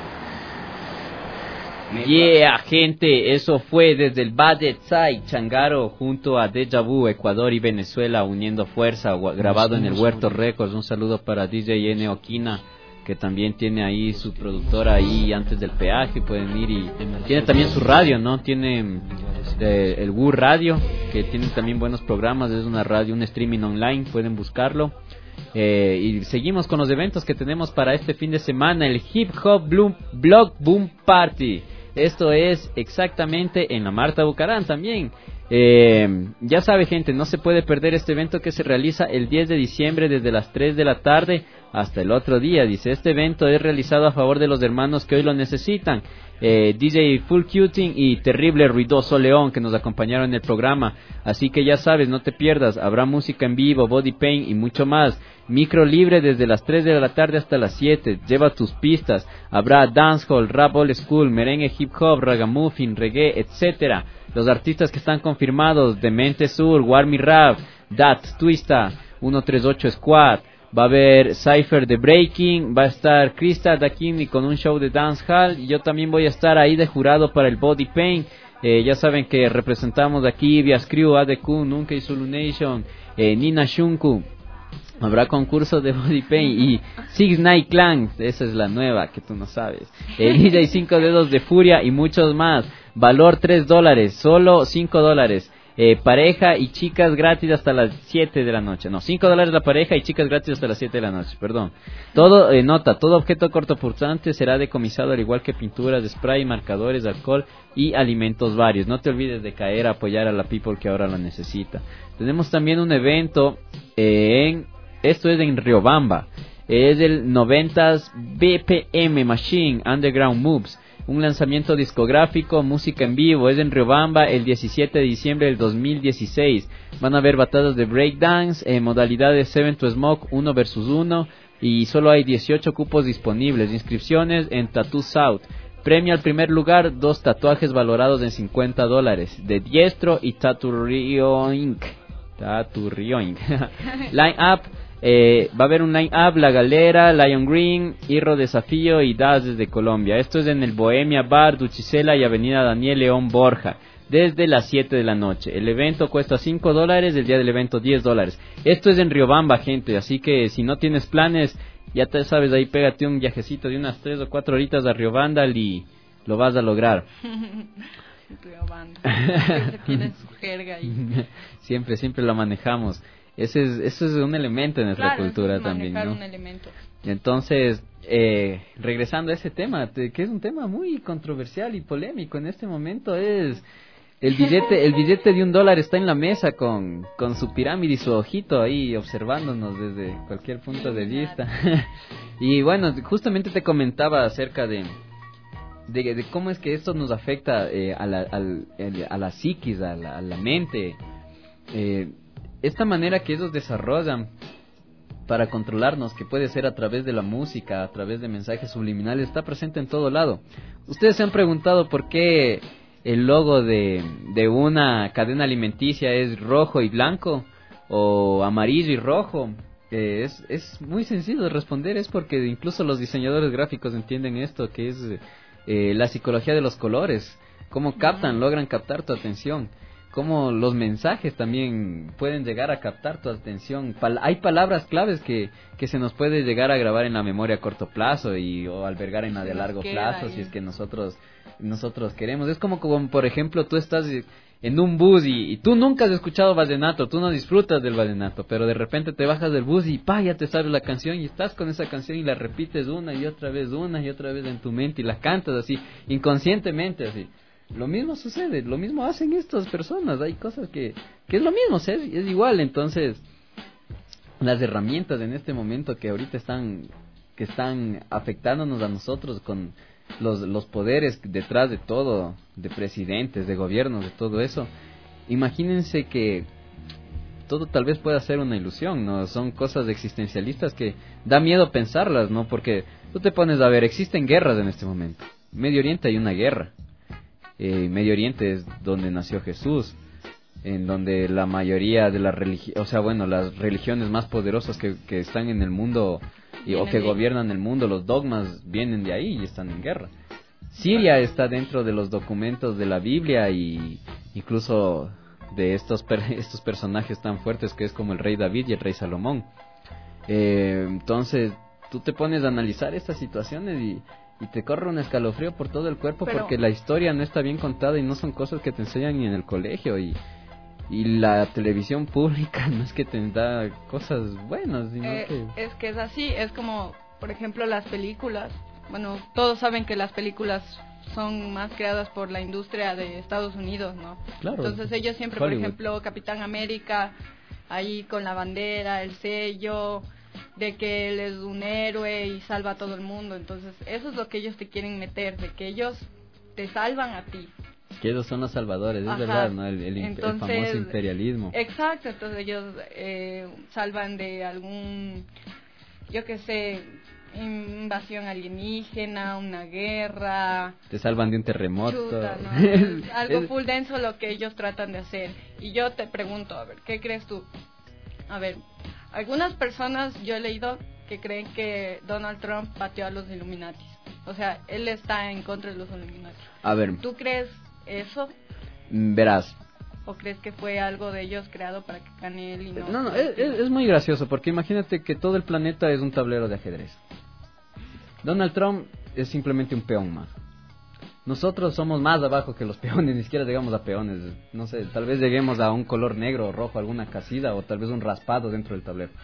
Yeah, gente, eso fue desde el Valle Tsai, Changaro junto a Deja Vu, Ecuador y Venezuela uniendo fuerza, grabado en el Huerto Records. Un saludo para D J N Oquina, que también tiene ahí su productora ahí antes del peaje, pueden ir y tiene también su radio, ¿no? Tiene eh, el W U Radio, que tiene también buenos programas, es una radio, un streaming online, pueden buscarlo. Eh, y seguimos con los eventos que tenemos para este fin de semana, el Hip Hop Bloom, Block Boom Party. Esto es exactamente en la Marta Bucarán también. Eh, ya sabe, gente, no se puede perder este evento que se realiza el diez de diciembre desde las tres de la tarde hasta el otro día. Dice, este evento es realizado a favor de los hermanos que hoy lo necesitan. Eh, D J Full Cuting y Terrible Ruidoso León, que nos acompañaron en el programa. Así que ya sabes, no te pierdas, habrá música en vivo, body paint y mucho más. Micro libre desde las tres de la tarde hasta las siete, lleva tus pistas. Habrá dancehall, rap old school, merengue, hip hop, ragamuffin, reggae, etcétera. Los artistas que están confirmados: Demente Sur, Warmy Rap, Dat, Twista, ciento treinta y ocho Squad. Va a haber Cypher de Breaking, va a estar Krista Dakini con un show de dancehall, y yo también voy a estar ahí de jurado para el body paint. Eh, ya saben que representamos aquí Vias Crew, A D Q, Nunca y Zulu Nation, eh, Nina Shunku. Habrá concurso de body paint y Six Night Clan, esa es la nueva que tú no sabes. El D J cinco dedos de Furia y muchos más. Valor tres dólares, solo cinco dólares. Eh, pareja y chicas gratis hasta las siete de la noche. No, cinco dólares la pareja y chicas gratis hasta las siete de la noche, perdón. Todo, eh, nota, todo objeto cortopunzante será decomisado, al igual que pinturas, spray, marcadores, alcohol y alimentos varios. No te olvides de caer a apoyar a la people que ahora lo necesita. Tenemos también un evento eh, en, esto es en Riobamba. Es el noventas B P M Machine Underground Moves. un lanzamiento discográfico, música en vivo, es en Riobamba el diecisiete de diciembre del dos mil dieciséis. Van a haber batallas de breakdance, eh, modalidades Seven to Smoke, uno versus uno, y solo hay dieciocho cupos disponibles. Inscripciones en Tattoo South. Premio al primer lugar, dos tatuajes valorados en cincuenta dólares, de Diestro y Tattoo Rio Inc. Tattoo Rio Inc. Line Up, eh, va a haber un Line Up, La Galera, Lion Green, Irro Desafío y Das desde Colombia. Esto es en el Bohemia Bar, Duchicela y Avenida Daniel León Borja, desde las siete de la noche. El evento cuesta cinco dólares, el día del evento diez dólares. Esto es en Riobamba, gente, así que si no tienes planes, ya te sabes, ahí pégate un viajecito de unas tres o cuatro horitas a Riobamba y lo vas a lograr. Riobamba, siempre tienen su jerga ahí. Siempre, siempre lo manejamos. Ese es, eso es un elemento de nuestra claro, cultura es también, ¿no? Un elemento. Entonces, eh, regresando a ese tema, te, que es un tema muy controversial y polémico en este momento, es el billete, el billete de un dólar está en la mesa con, con su pirámide y su ojito ahí observándonos desde cualquier punto de vista. Y bueno, justamente te comentaba acerca de, de, de cómo es que esto nos afecta eh, a, la, al, el, a la psiquis, a la, a la mente. Eh, esta manera que ellos desarrollan para controlarnos, que puede ser a través de la música, a través de mensajes subliminales, está presente en todo lado. Ustedes se han preguntado por qué el logo de, de una cadena alimenticia es rojo y blanco o amarillo y rojo. Eh, es, es muy sencillo de responder, es porque incluso los diseñadores gráficos entienden esto, que es eh, la psicología de los colores, cómo captan, logran captar tu atención, cómo los mensajes también pueden llegar a captar tu atención. Pal- hay palabras claves que, que se nos puede llegar a grabar en la memoria a corto plazo y o albergar en la de largo plazo, si es que nosotros nosotros queremos. Es como, como por ejemplo, tú estás en un bus y, y tú nunca has escuchado vallenato, tú no disfrutas del vallenato, pero de repente te bajas del bus y pa, ya te sabes la canción y estás con esa canción y la repites una y otra vez, una y otra vez en tu mente y la cantas así, inconscientemente así. Lo mismo sucede, lo mismo hacen estas personas, hay cosas que, que es lo mismo, es, es igual. Entonces, las herramientas en este momento que ahorita están, que están afectándonos a nosotros con los, los poderes detrás de todo, de presidentes, de gobiernos, de todo eso, imagínense que todo tal vez pueda ser una ilusión, ¿no? Son cosas existencialistas que da miedo pensarlas, ¿no? Porque tú te pones a ver, existen guerras en este momento. En Medio Oriente hay una guerra. Eh, Medio Oriente es donde nació Jesús, en donde la mayoría de las religiones, o sea, bueno, las religiones más poderosas que, que están en el mundo y, o que gobiernan el mundo, los dogmas vienen de ahí y están en guerra. Siria está dentro de los documentos de la Biblia y incluso de estos per, estos personajes tan fuertes que es como el rey David y el rey Salomón. Eh, entonces, tú te pones a analizar estas situaciones y Y te corre un escalofrío por todo el cuerpo. Pero porque la historia no está bien contada y no son cosas que te enseñan ni en el colegio. Y, y la televisión pública no es que te da cosas buenas, sino eh, que... Es que es así, es como, por ejemplo, las películas. Bueno, todos saben que las películas son más creadas por la industria de Estados Unidos, ¿no? Claro. Entonces ellos siempre, Hollywood. Por ejemplo, Capitán América, ahí con la bandera, el sello... de que él es un héroe y salva a todo el mundo. Entonces eso es lo que ellos te quieren meter, de que ellos te salvan a ti, que ellos son los salvadores. Ajá. Es verdad, ¿no? El, el, entonces, el famoso imperialismo. Exacto, entonces ellos eh, salvan de algún, yo qué sé, invasión alienígena, una guerra, te salvan de un terremoto. Chuta, ¿no? Es algo full denso lo que ellos tratan de hacer. Y yo te pregunto, a ver, ¿qué crees tú? A ver, algunas personas yo he leído que creen que Donald Trump pateó a los Illuminatis. O sea, él está en contra de los Illuminatis. A ver. ¿Tú crees eso? Verás. ¿O crees que fue algo de ellos creado para que gane él y no? No, no, es, es muy gracioso porque imagínate que todo el planeta es un tablero de ajedrez. Donald Trump es simplemente un peón más. Nosotros somos más abajo que los peones, ni siquiera llegamos a peones. No sé, tal vez lleguemos a un color negro o rojo, alguna casilla, o tal vez un raspado dentro del tablero.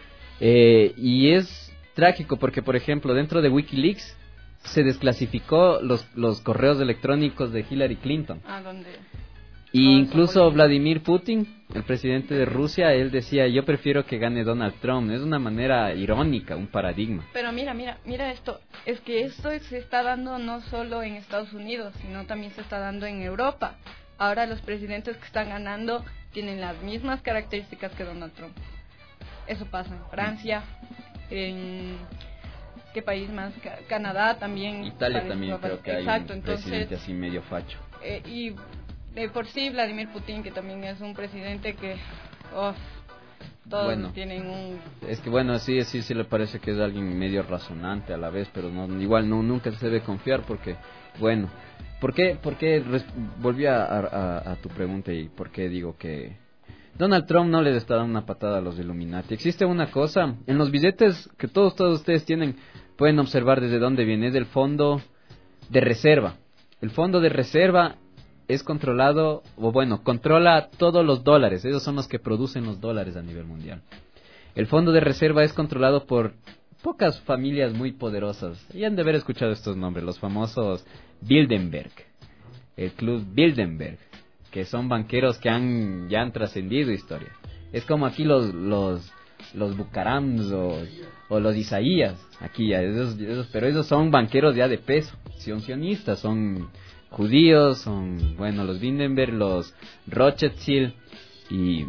Eh, y es trágico porque, por ejemplo, dentro de WikiLeaks se desclasificó los, los correos electrónicos de Hillary Clinton. ¿A dónde? Y incluso Vladimir Putin, el presidente de Rusia, él decía, yo prefiero que gane Donald Trump. Es una manera irónica, un paradigma. Pero mira, mira, mira esto. Es que esto se está dando no solo en Estados Unidos, sino también se está dando en Europa. Ahora los presidentes que están ganando tienen las mismas características que Donald Trump. Eso pasa en Francia, en... ¿qué país más? Canadá también. Italia también creo que Exacto, hay un entonces, presidente así medio facho. Eh, y de por sí Vladimir Putin, que también es un presidente que oh, todos bueno, tienen un... Es que bueno, sí, sí, sí le parece que es alguien medio razonante a la vez, pero no, igual no nunca se debe confiar porque, bueno, ¿por qué, por qué res, volví a, a, a tu pregunta y por qué digo que Donald Trump no les está dando una patada a los Illuminati? Existe una cosa, en los billetes que todos, todos ustedes tienen, pueden observar desde dónde viene, es del fondo de reserva. El fondo de reserva es controlado, o bueno, controla todos los dólares, ellos son los que producen los dólares a nivel mundial. El fondo de reserva es controlado por pocas familias muy poderosas, y han de haber escuchado estos nombres, los famosos Bilderberg, el club Bilderberg, que son banqueros que han ya han trascendido historia. Es como aquí los los los Bucarams o, o los Isaías, aquí ya, esos, esos, pero esos son banqueros ya de peso, son sionistas, son judíos, son, bueno, los Bilderberg, los Rothschild y,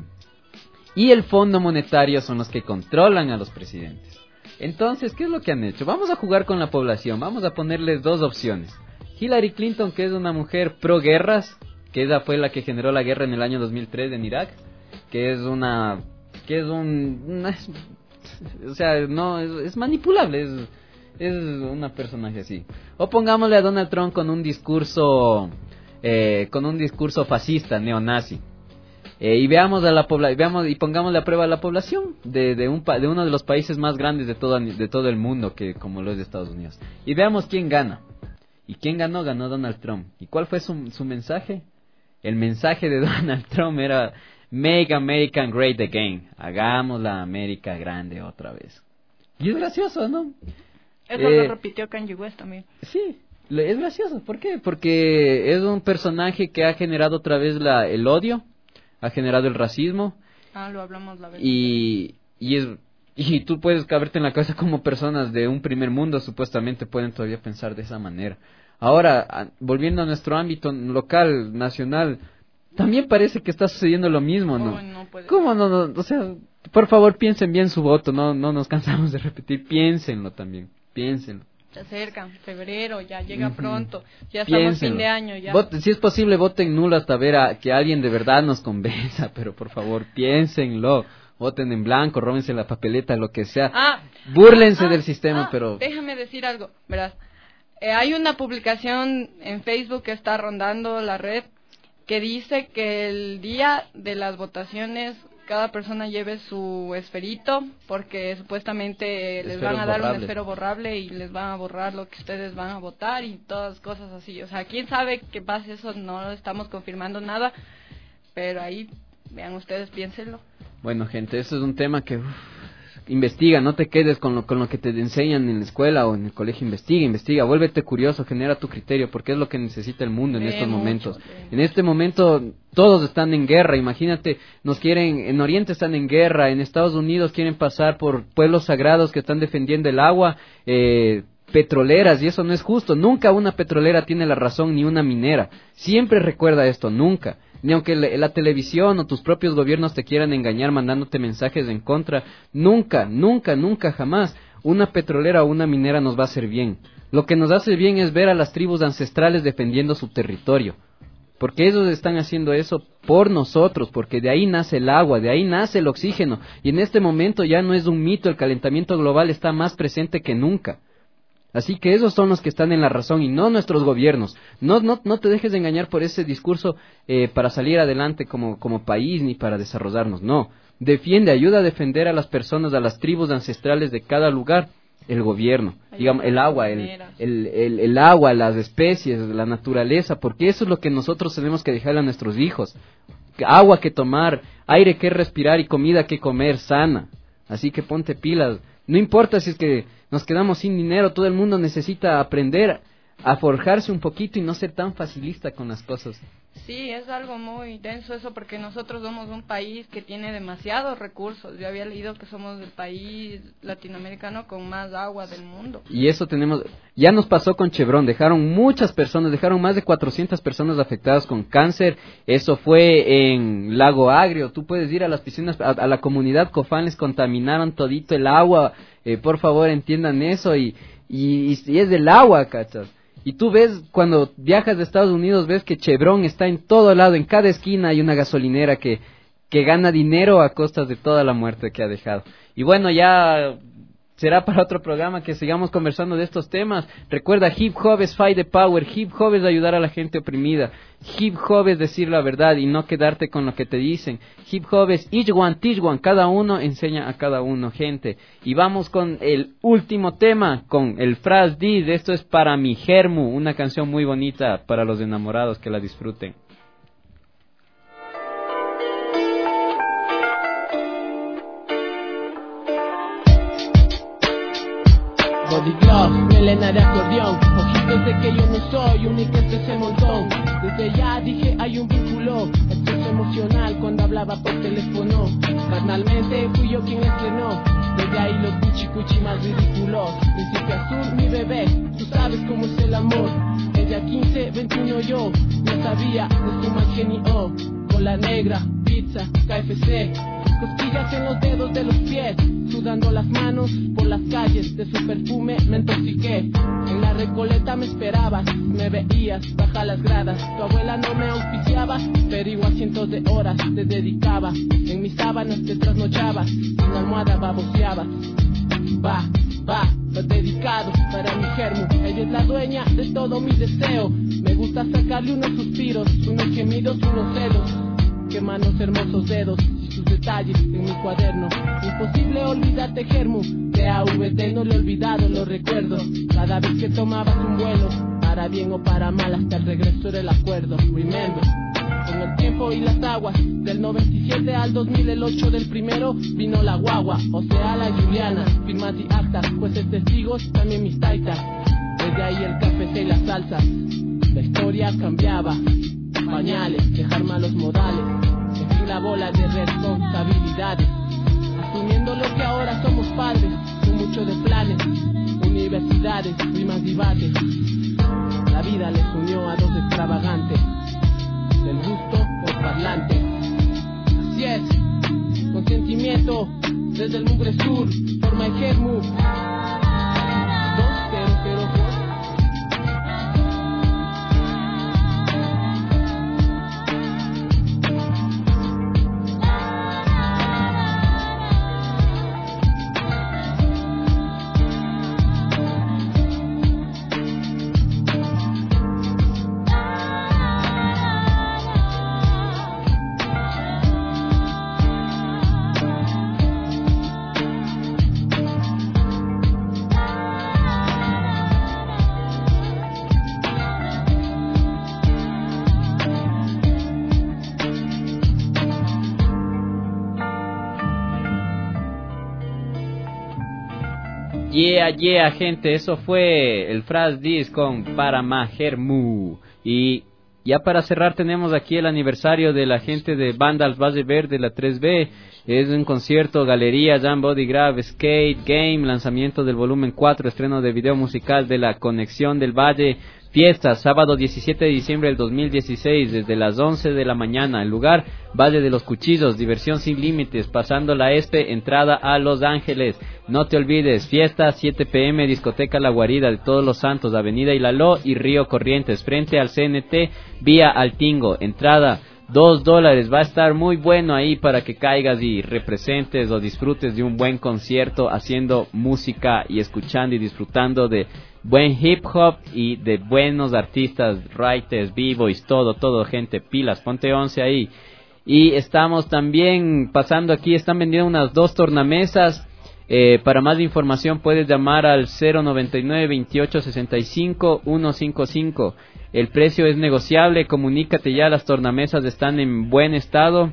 y el Fondo Monetario son los que controlan a los presidentes. Entonces, ¿qué es lo que han hecho? Vamos a jugar con la población, vamos a ponerles dos opciones. Hillary Clinton, que es una mujer pro guerras, que esa fue la que generó la guerra en el año dos mil tres en Irak, que es una, que es un, una, o sea, no, es, es manipulable, es, es una personaje así. O pongámosle a Donald Trump con un discurso, eh, con un discurso fascista, neonazi. Eh, y veamos a la pobla veamos y pongámosle a prueba a la población de, de, un pa de uno de los países más grandes de todo, de todo el mundo, que como lo es de Estados Unidos. Y veamos quién gana. ¿Y quién ganó? Ganó Donald Trump. ¿Y cuál fue su, su mensaje? El mensaje de Donald Trump era Make America Great Again. Hagamos la América grande otra vez. Y es gracioso, ¿no? Eso eh, lo repitió Kanye West también. Sí, es gracioso. ¿Por qué? Porque es un personaje que ha generado otra vez la, el odio, ha generado el racismo. Ah, lo hablamos la vez. Y, y, es, y tú puedes caberte en la cabeza como personas de un primer mundo supuestamente pueden todavía pensar de esa manera. Ahora, a, volviendo a nuestro ámbito local, nacional, también parece que está sucediendo lo mismo, ¿no? Oh, no puede ¿Cómo no, no? O sea, por favor piensen bien su voto, no, no nos cansamos de repetir, piénsenlo también, piénsenlo. Se acercan, febrero, ya llega Uh-huh. pronto, ya estamos Piénsenlo. fin de año. Ya. Voten, si es posible, voten nulo hasta ver a que alguien de verdad nos convenza, pero por favor, piénsenlo. Voten en blanco, róbense la papeleta, lo que sea. Ah, Búrlense ah, del sistema, ah, pero... Déjame decir algo, verás. Eh, hay una publicación en Facebook que está rondando la red que dice que el día de las votaciones cada persona lleve su esferito porque supuestamente les Esferos van a dar borrables. un esfero borrable y les van a borrar lo que ustedes van a votar y todas cosas así. O sea, quién sabe qué pasa, eso no estamos confirmando nada, pero ahí, vean ustedes, piénsenlo. Bueno, gente, eso es un tema que... Uf, investiga, no te quedes con lo, con lo que te enseñan en la escuela o en el colegio, investiga, investiga, vuélvete curioso, genera tu criterio, porque es lo que necesita el mundo en Lee estos mucho, momentos. lee En este momento todos están en guerra, imagínate, nos quieren, en Oriente están en guerra, en Estados Unidos quieren pasar por pueblos sagrados que están defendiendo el agua, eh, petroleras, y eso no es justo, nunca una petrolera tiene la razón ni una minera, siempre recuerda esto, nunca. Ni aunque la televisión o tus propios gobiernos te quieran engañar mandándote mensajes en contra, nunca, nunca, nunca, jamás una petrolera o una minera nos va a hacer bien. Lo que nos hace bien es ver a las tribus ancestrales defendiendo su territorio, porque ellos están haciendo eso por nosotros, porque de ahí nace el agua, de ahí nace el oxígeno, y en este momento ya no es un mito, el calentamiento global está más presente que nunca. Así que esos son los que están en la razón y no nuestros gobiernos. No, no, no te dejes de engañar por ese discurso eh, para salir adelante como, como país ni para desarrollarnos. No, defiende, ayuda a defender a las personas, a las tribus ancestrales de cada lugar, el gobierno, digamos, el agua, el, el, el, el agua, las especies, la naturaleza, porque eso es lo que nosotros tenemos que dejarle a nuestros hijos. Agua que tomar, aire que respirar y comida que comer sana. Así que ponte pilas. No importa si es que nos quedamos sin dinero, todo el mundo necesita aprender a forjarse un poquito y no ser tan facilista con las cosas. Sí, es algo muy denso eso, porque nosotros somos un país que tiene demasiados recursos. Yo había leído que somos el país latinoamericano con más agua del mundo. Y eso tenemos, ya nos pasó con Chevron, dejaron muchas personas, dejaron más de cuatrocientas personas afectadas con cáncer. Eso fue en Lago Agrio. Tú puedes ir a las piscinas, a, a la comunidad Cofán les contaminaron todito el agua. Eh, por favor, entiendan eso, y, y, y es del agua, ¿cachas? Y tú ves, cuando viajas de Estados Unidos, ves que Chevron está en todo lado, en cada esquina hay una gasolinera que, que gana dinero a costas de toda la muerte que ha dejado. Y bueno, ya será para otro programa que sigamos conversando de estos temas. Recuerda, hip hop es fight the power, hip hop es ayudar a la gente oprimida, hip hop es decir la verdad y no quedarte con lo que te dicen, hip hop es each one, teach one, cada uno enseña a cada uno, gente. Y vamos con el último tema, con el Fras Diz. Esto es Para mi Germu, una canción muy bonita para los enamorados, que la disfruten. Body glove, melena de acordeón, ojitos de que yo no soy única entre ese montón. Desde ya dije hay un vínculo, esto es emocional cuando hablaba por teléfono. Carnalmente fui yo quien estrenó, desde ahí los cuchi cuchi más ridículos. Príncipe azul, mi bebé, tú sabes cómo es el amor. Ella quince, veintiuno yo, no sabía de su mangenio. Cola negra, pizza, K F C, cosquillas en los dedos de los pies, sudando las manos por las calles, de su perfume me intoxiqué. En la Recoleta me esperabas, me veías, baja las gradas. Tu abuela no me auspiciaba, pero igual cientos de horas te dedicaba. En mis sábanas te trasnochabas, sin almohada baboseabas. Va, va, va dedicado para mi germu. Ella es la dueña de todo mi deseo. Me gusta sacarle unos suspiros, unos gemidos, unos celos. Qué manos, hermosos dedos y sus detalles en mi cuaderno. Imposible olvidarte, germu. De A V T no lo he olvidado, lo recuerdo. Cada vez que tomabas un vuelo, para bien o para mal, hasta el regreso era el acuerdo. Remember. Con el tiempo y las aguas, del noventa y siete al dos mil, el ocho del primero, vino la guagua, o sea la Juliana, firmas y actas, jueces testigos, también mis taitas. Desde ahí el café y las salsas, la historia cambiaba, pañales, dejar malos modales, en fin la bola de responsabilidades, asumiendo lo que ahora somos padres, con mucho de planes, universidades, primas debates, la vida les unió a dos extravagantes, del gusto por parlante. Así es, con sentimiento, desde el mugre sur, forma el germu. dos cero cero Yeah, yeah, gente, eso fue el Fras Diz con Para ma Germu. Y ya para cerrar tenemos aquí el aniversario de la gente de Vandals Valle Verde, la tres B. Es un concierto, galería, Jam Body Grab, Skate, Game, lanzamiento del volumen cuatro, estreno de video musical de La Conexión del Valle. Fiesta, sábado diecisiete de diciembre del dos mil dieciséis, desde las once de la mañana. El lugar, Valle de los Cuchillos, diversión sin límites, pasando la ESPE, entrada a Los Ángeles. No te olvides, fiesta, siete pe eme, discoteca La Guarida de Todos los Santos, Avenida Ilaló y Río Corrientes, frente al C N T, vía Altingo. Entrada, dos dólares, va a estar muy bueno ahí para que caigas y representes o disfrutes de un buen concierto, haciendo música y escuchando y disfrutando de buen hip hop y de buenos artistas, writers, b-boys, todo, todo, gente, pilas, ponte once ahí. Y estamos también pasando aquí, están vendiendo unas dos tornamesas. Eh, para más información puedes llamar al cero noventa y nueve, veintiocho, sesenta y cinco, ciento cincuenta y cinco. El precio es negociable, comunícate ya, las tornamesas están en buen estado.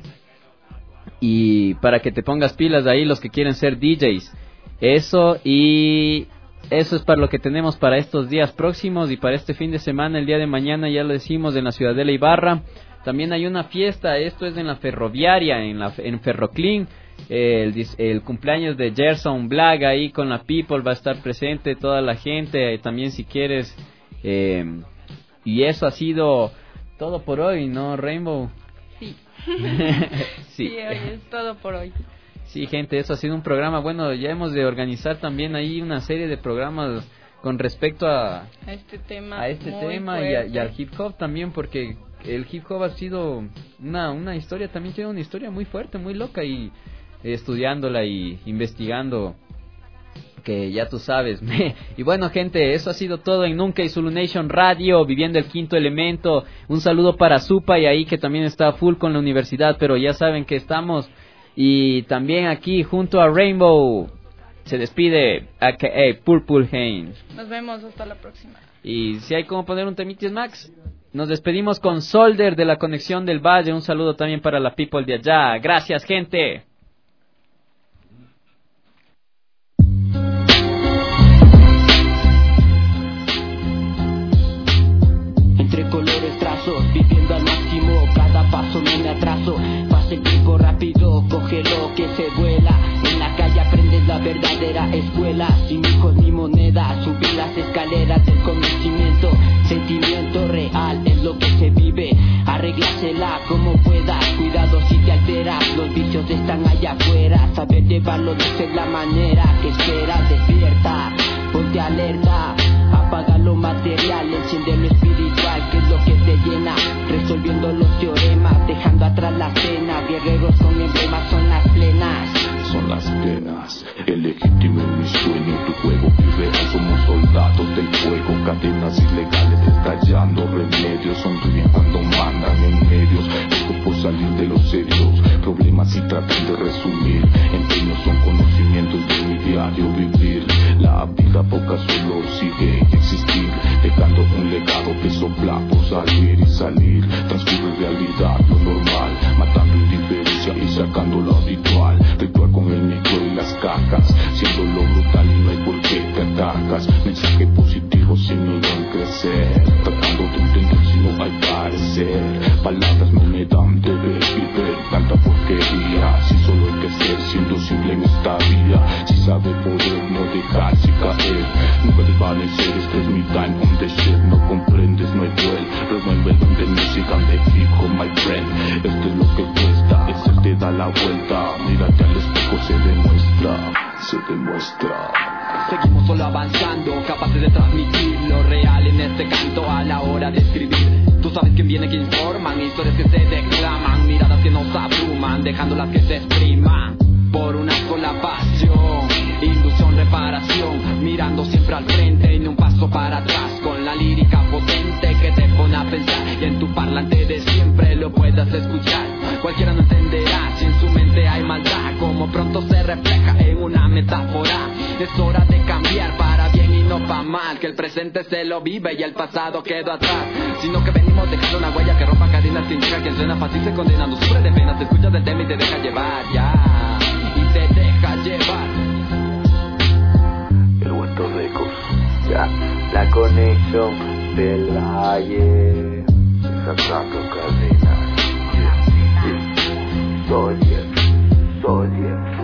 Y para que te pongas pilas ahí los que quieren ser D Js. Eso, y eso es para lo que tenemos para estos días próximos y para este fin de semana. El día de mañana ya lo decimos en la Ciudadela Ibarra. También hay una fiesta, esto es en la Ferroviaria, en la en Ferroclin. El, el cumpleaños de Gerson Black ahí con la People va a estar presente toda la gente. Eh, también si quieres. Eh, y eso ha sido todo por hoy, ¿no, Rainbow? Sí. Sí. Sí, hoy es todo por hoy. Sí, gente, eso ha sido un programa. Bueno, ya hemos de organizar también ahí una serie de programas con respecto a, a este tema, a este tema y, a, y al hip hop también, porque el hip hop ha sido una, una historia, también tiene una historia muy fuerte, muy loca, y eh, estudiándola y investigando, que ya tú sabes. Y bueno, gente, eso ha sido todo en Nunca y Zulu Nation Radio, viviendo el quinto elemento. Un saludo para Supa y ahí que también está full con la universidad, pero ya saben que estamos. Y también aquí junto a Rainbow se despide aka Purple Hain. Nos vemos hasta la próxima. Y si hay como poner un temitis Max, nos despedimos con Solder de la Conexión del Valle. Un saludo también para la people de allá. Gracias, gente. Entre colores trazos, viviendo al máximo, cada paso no me atraso. Pasa el tiempo rápido, coge lo que se vuela. En la calle aprendes la verdadera escuela. Sin hijos ni moneda, subir las escaleras del conocimiento. Sentimiento real es lo que se vive. Arréglasela como puedas, cuidado si te alteras. Los vicios están allá afuera. Saber llevarlo de es la manera que esperas. Despierta, ponte alerta. Apaga lo material, enciende lo espiritual, que es lo que te llena. Resolviendo los teoremas, dejando atrás la cena. Guerreros con emblemas son las plenas. Son las penas, el legítimo en mi sueño, tu juego irreal. Somos soldados del fuego, cadenas ilegales estallando, remedios sonríen cuando mandan en medios. Esto por salir de los serios problemas y tratan de resumir. Empeños son conocimientos de mi diario vivir. La vida poca solo sigue existir, dejando un legado que sopla por salir y salir. Transcurre realidad, lo normal, matando indiferencia y sacando lo habitual. Ritual con el micro y las cajas, siendo lo brutal y no hay por qué te atacas. Mensaje positivo sin miedo en crecer, tratando de entender si no hay parecer. Palabras no me dan de ver y ver tanta porquería. Si solo hay que ser siendo simple en esta vida. Si sabe poder no dejarse caer, nunca desvanecer. Esto es mi time on the shit, no comprendes, no hay duel. Remueve donde me sigan de fijo, my friend. Esto es lo que cuesta, eso te da la vuelta. Mírate al espejo, se demuestra, se demuestra. Seguimos solo avanzando, capaces de transmitir lo real en este canto a la hora de escribir. Tú sabes quién viene, que informan, historias que se declaman, miradas que nos abruman, dejándolas que se expriman por una sola pasión. Ilusión, reparación, mirando siempre al frente y ni un paso para atrás, con la lírica potente que te pone a pensar. Y en tu parlante de siempre lo puedas escuchar. Cualquiera no entenderá si en su mente hay maldad, como pronto se refleja en una metáfora. Es hora de cambiar para bien y no para mal, que el presente se lo vive y el pasado quedó atrás. Sino que venimos dejando una huella que rompa cadenas, que indica quien suena fácil se condena. No sufre de penas, te escuchas del tema y te deja llevar, ya, y te deja llevar. El Huerto Records, ya, la conexión del valle, sacando cadenas, yeah, yeah. Soldier, soldier.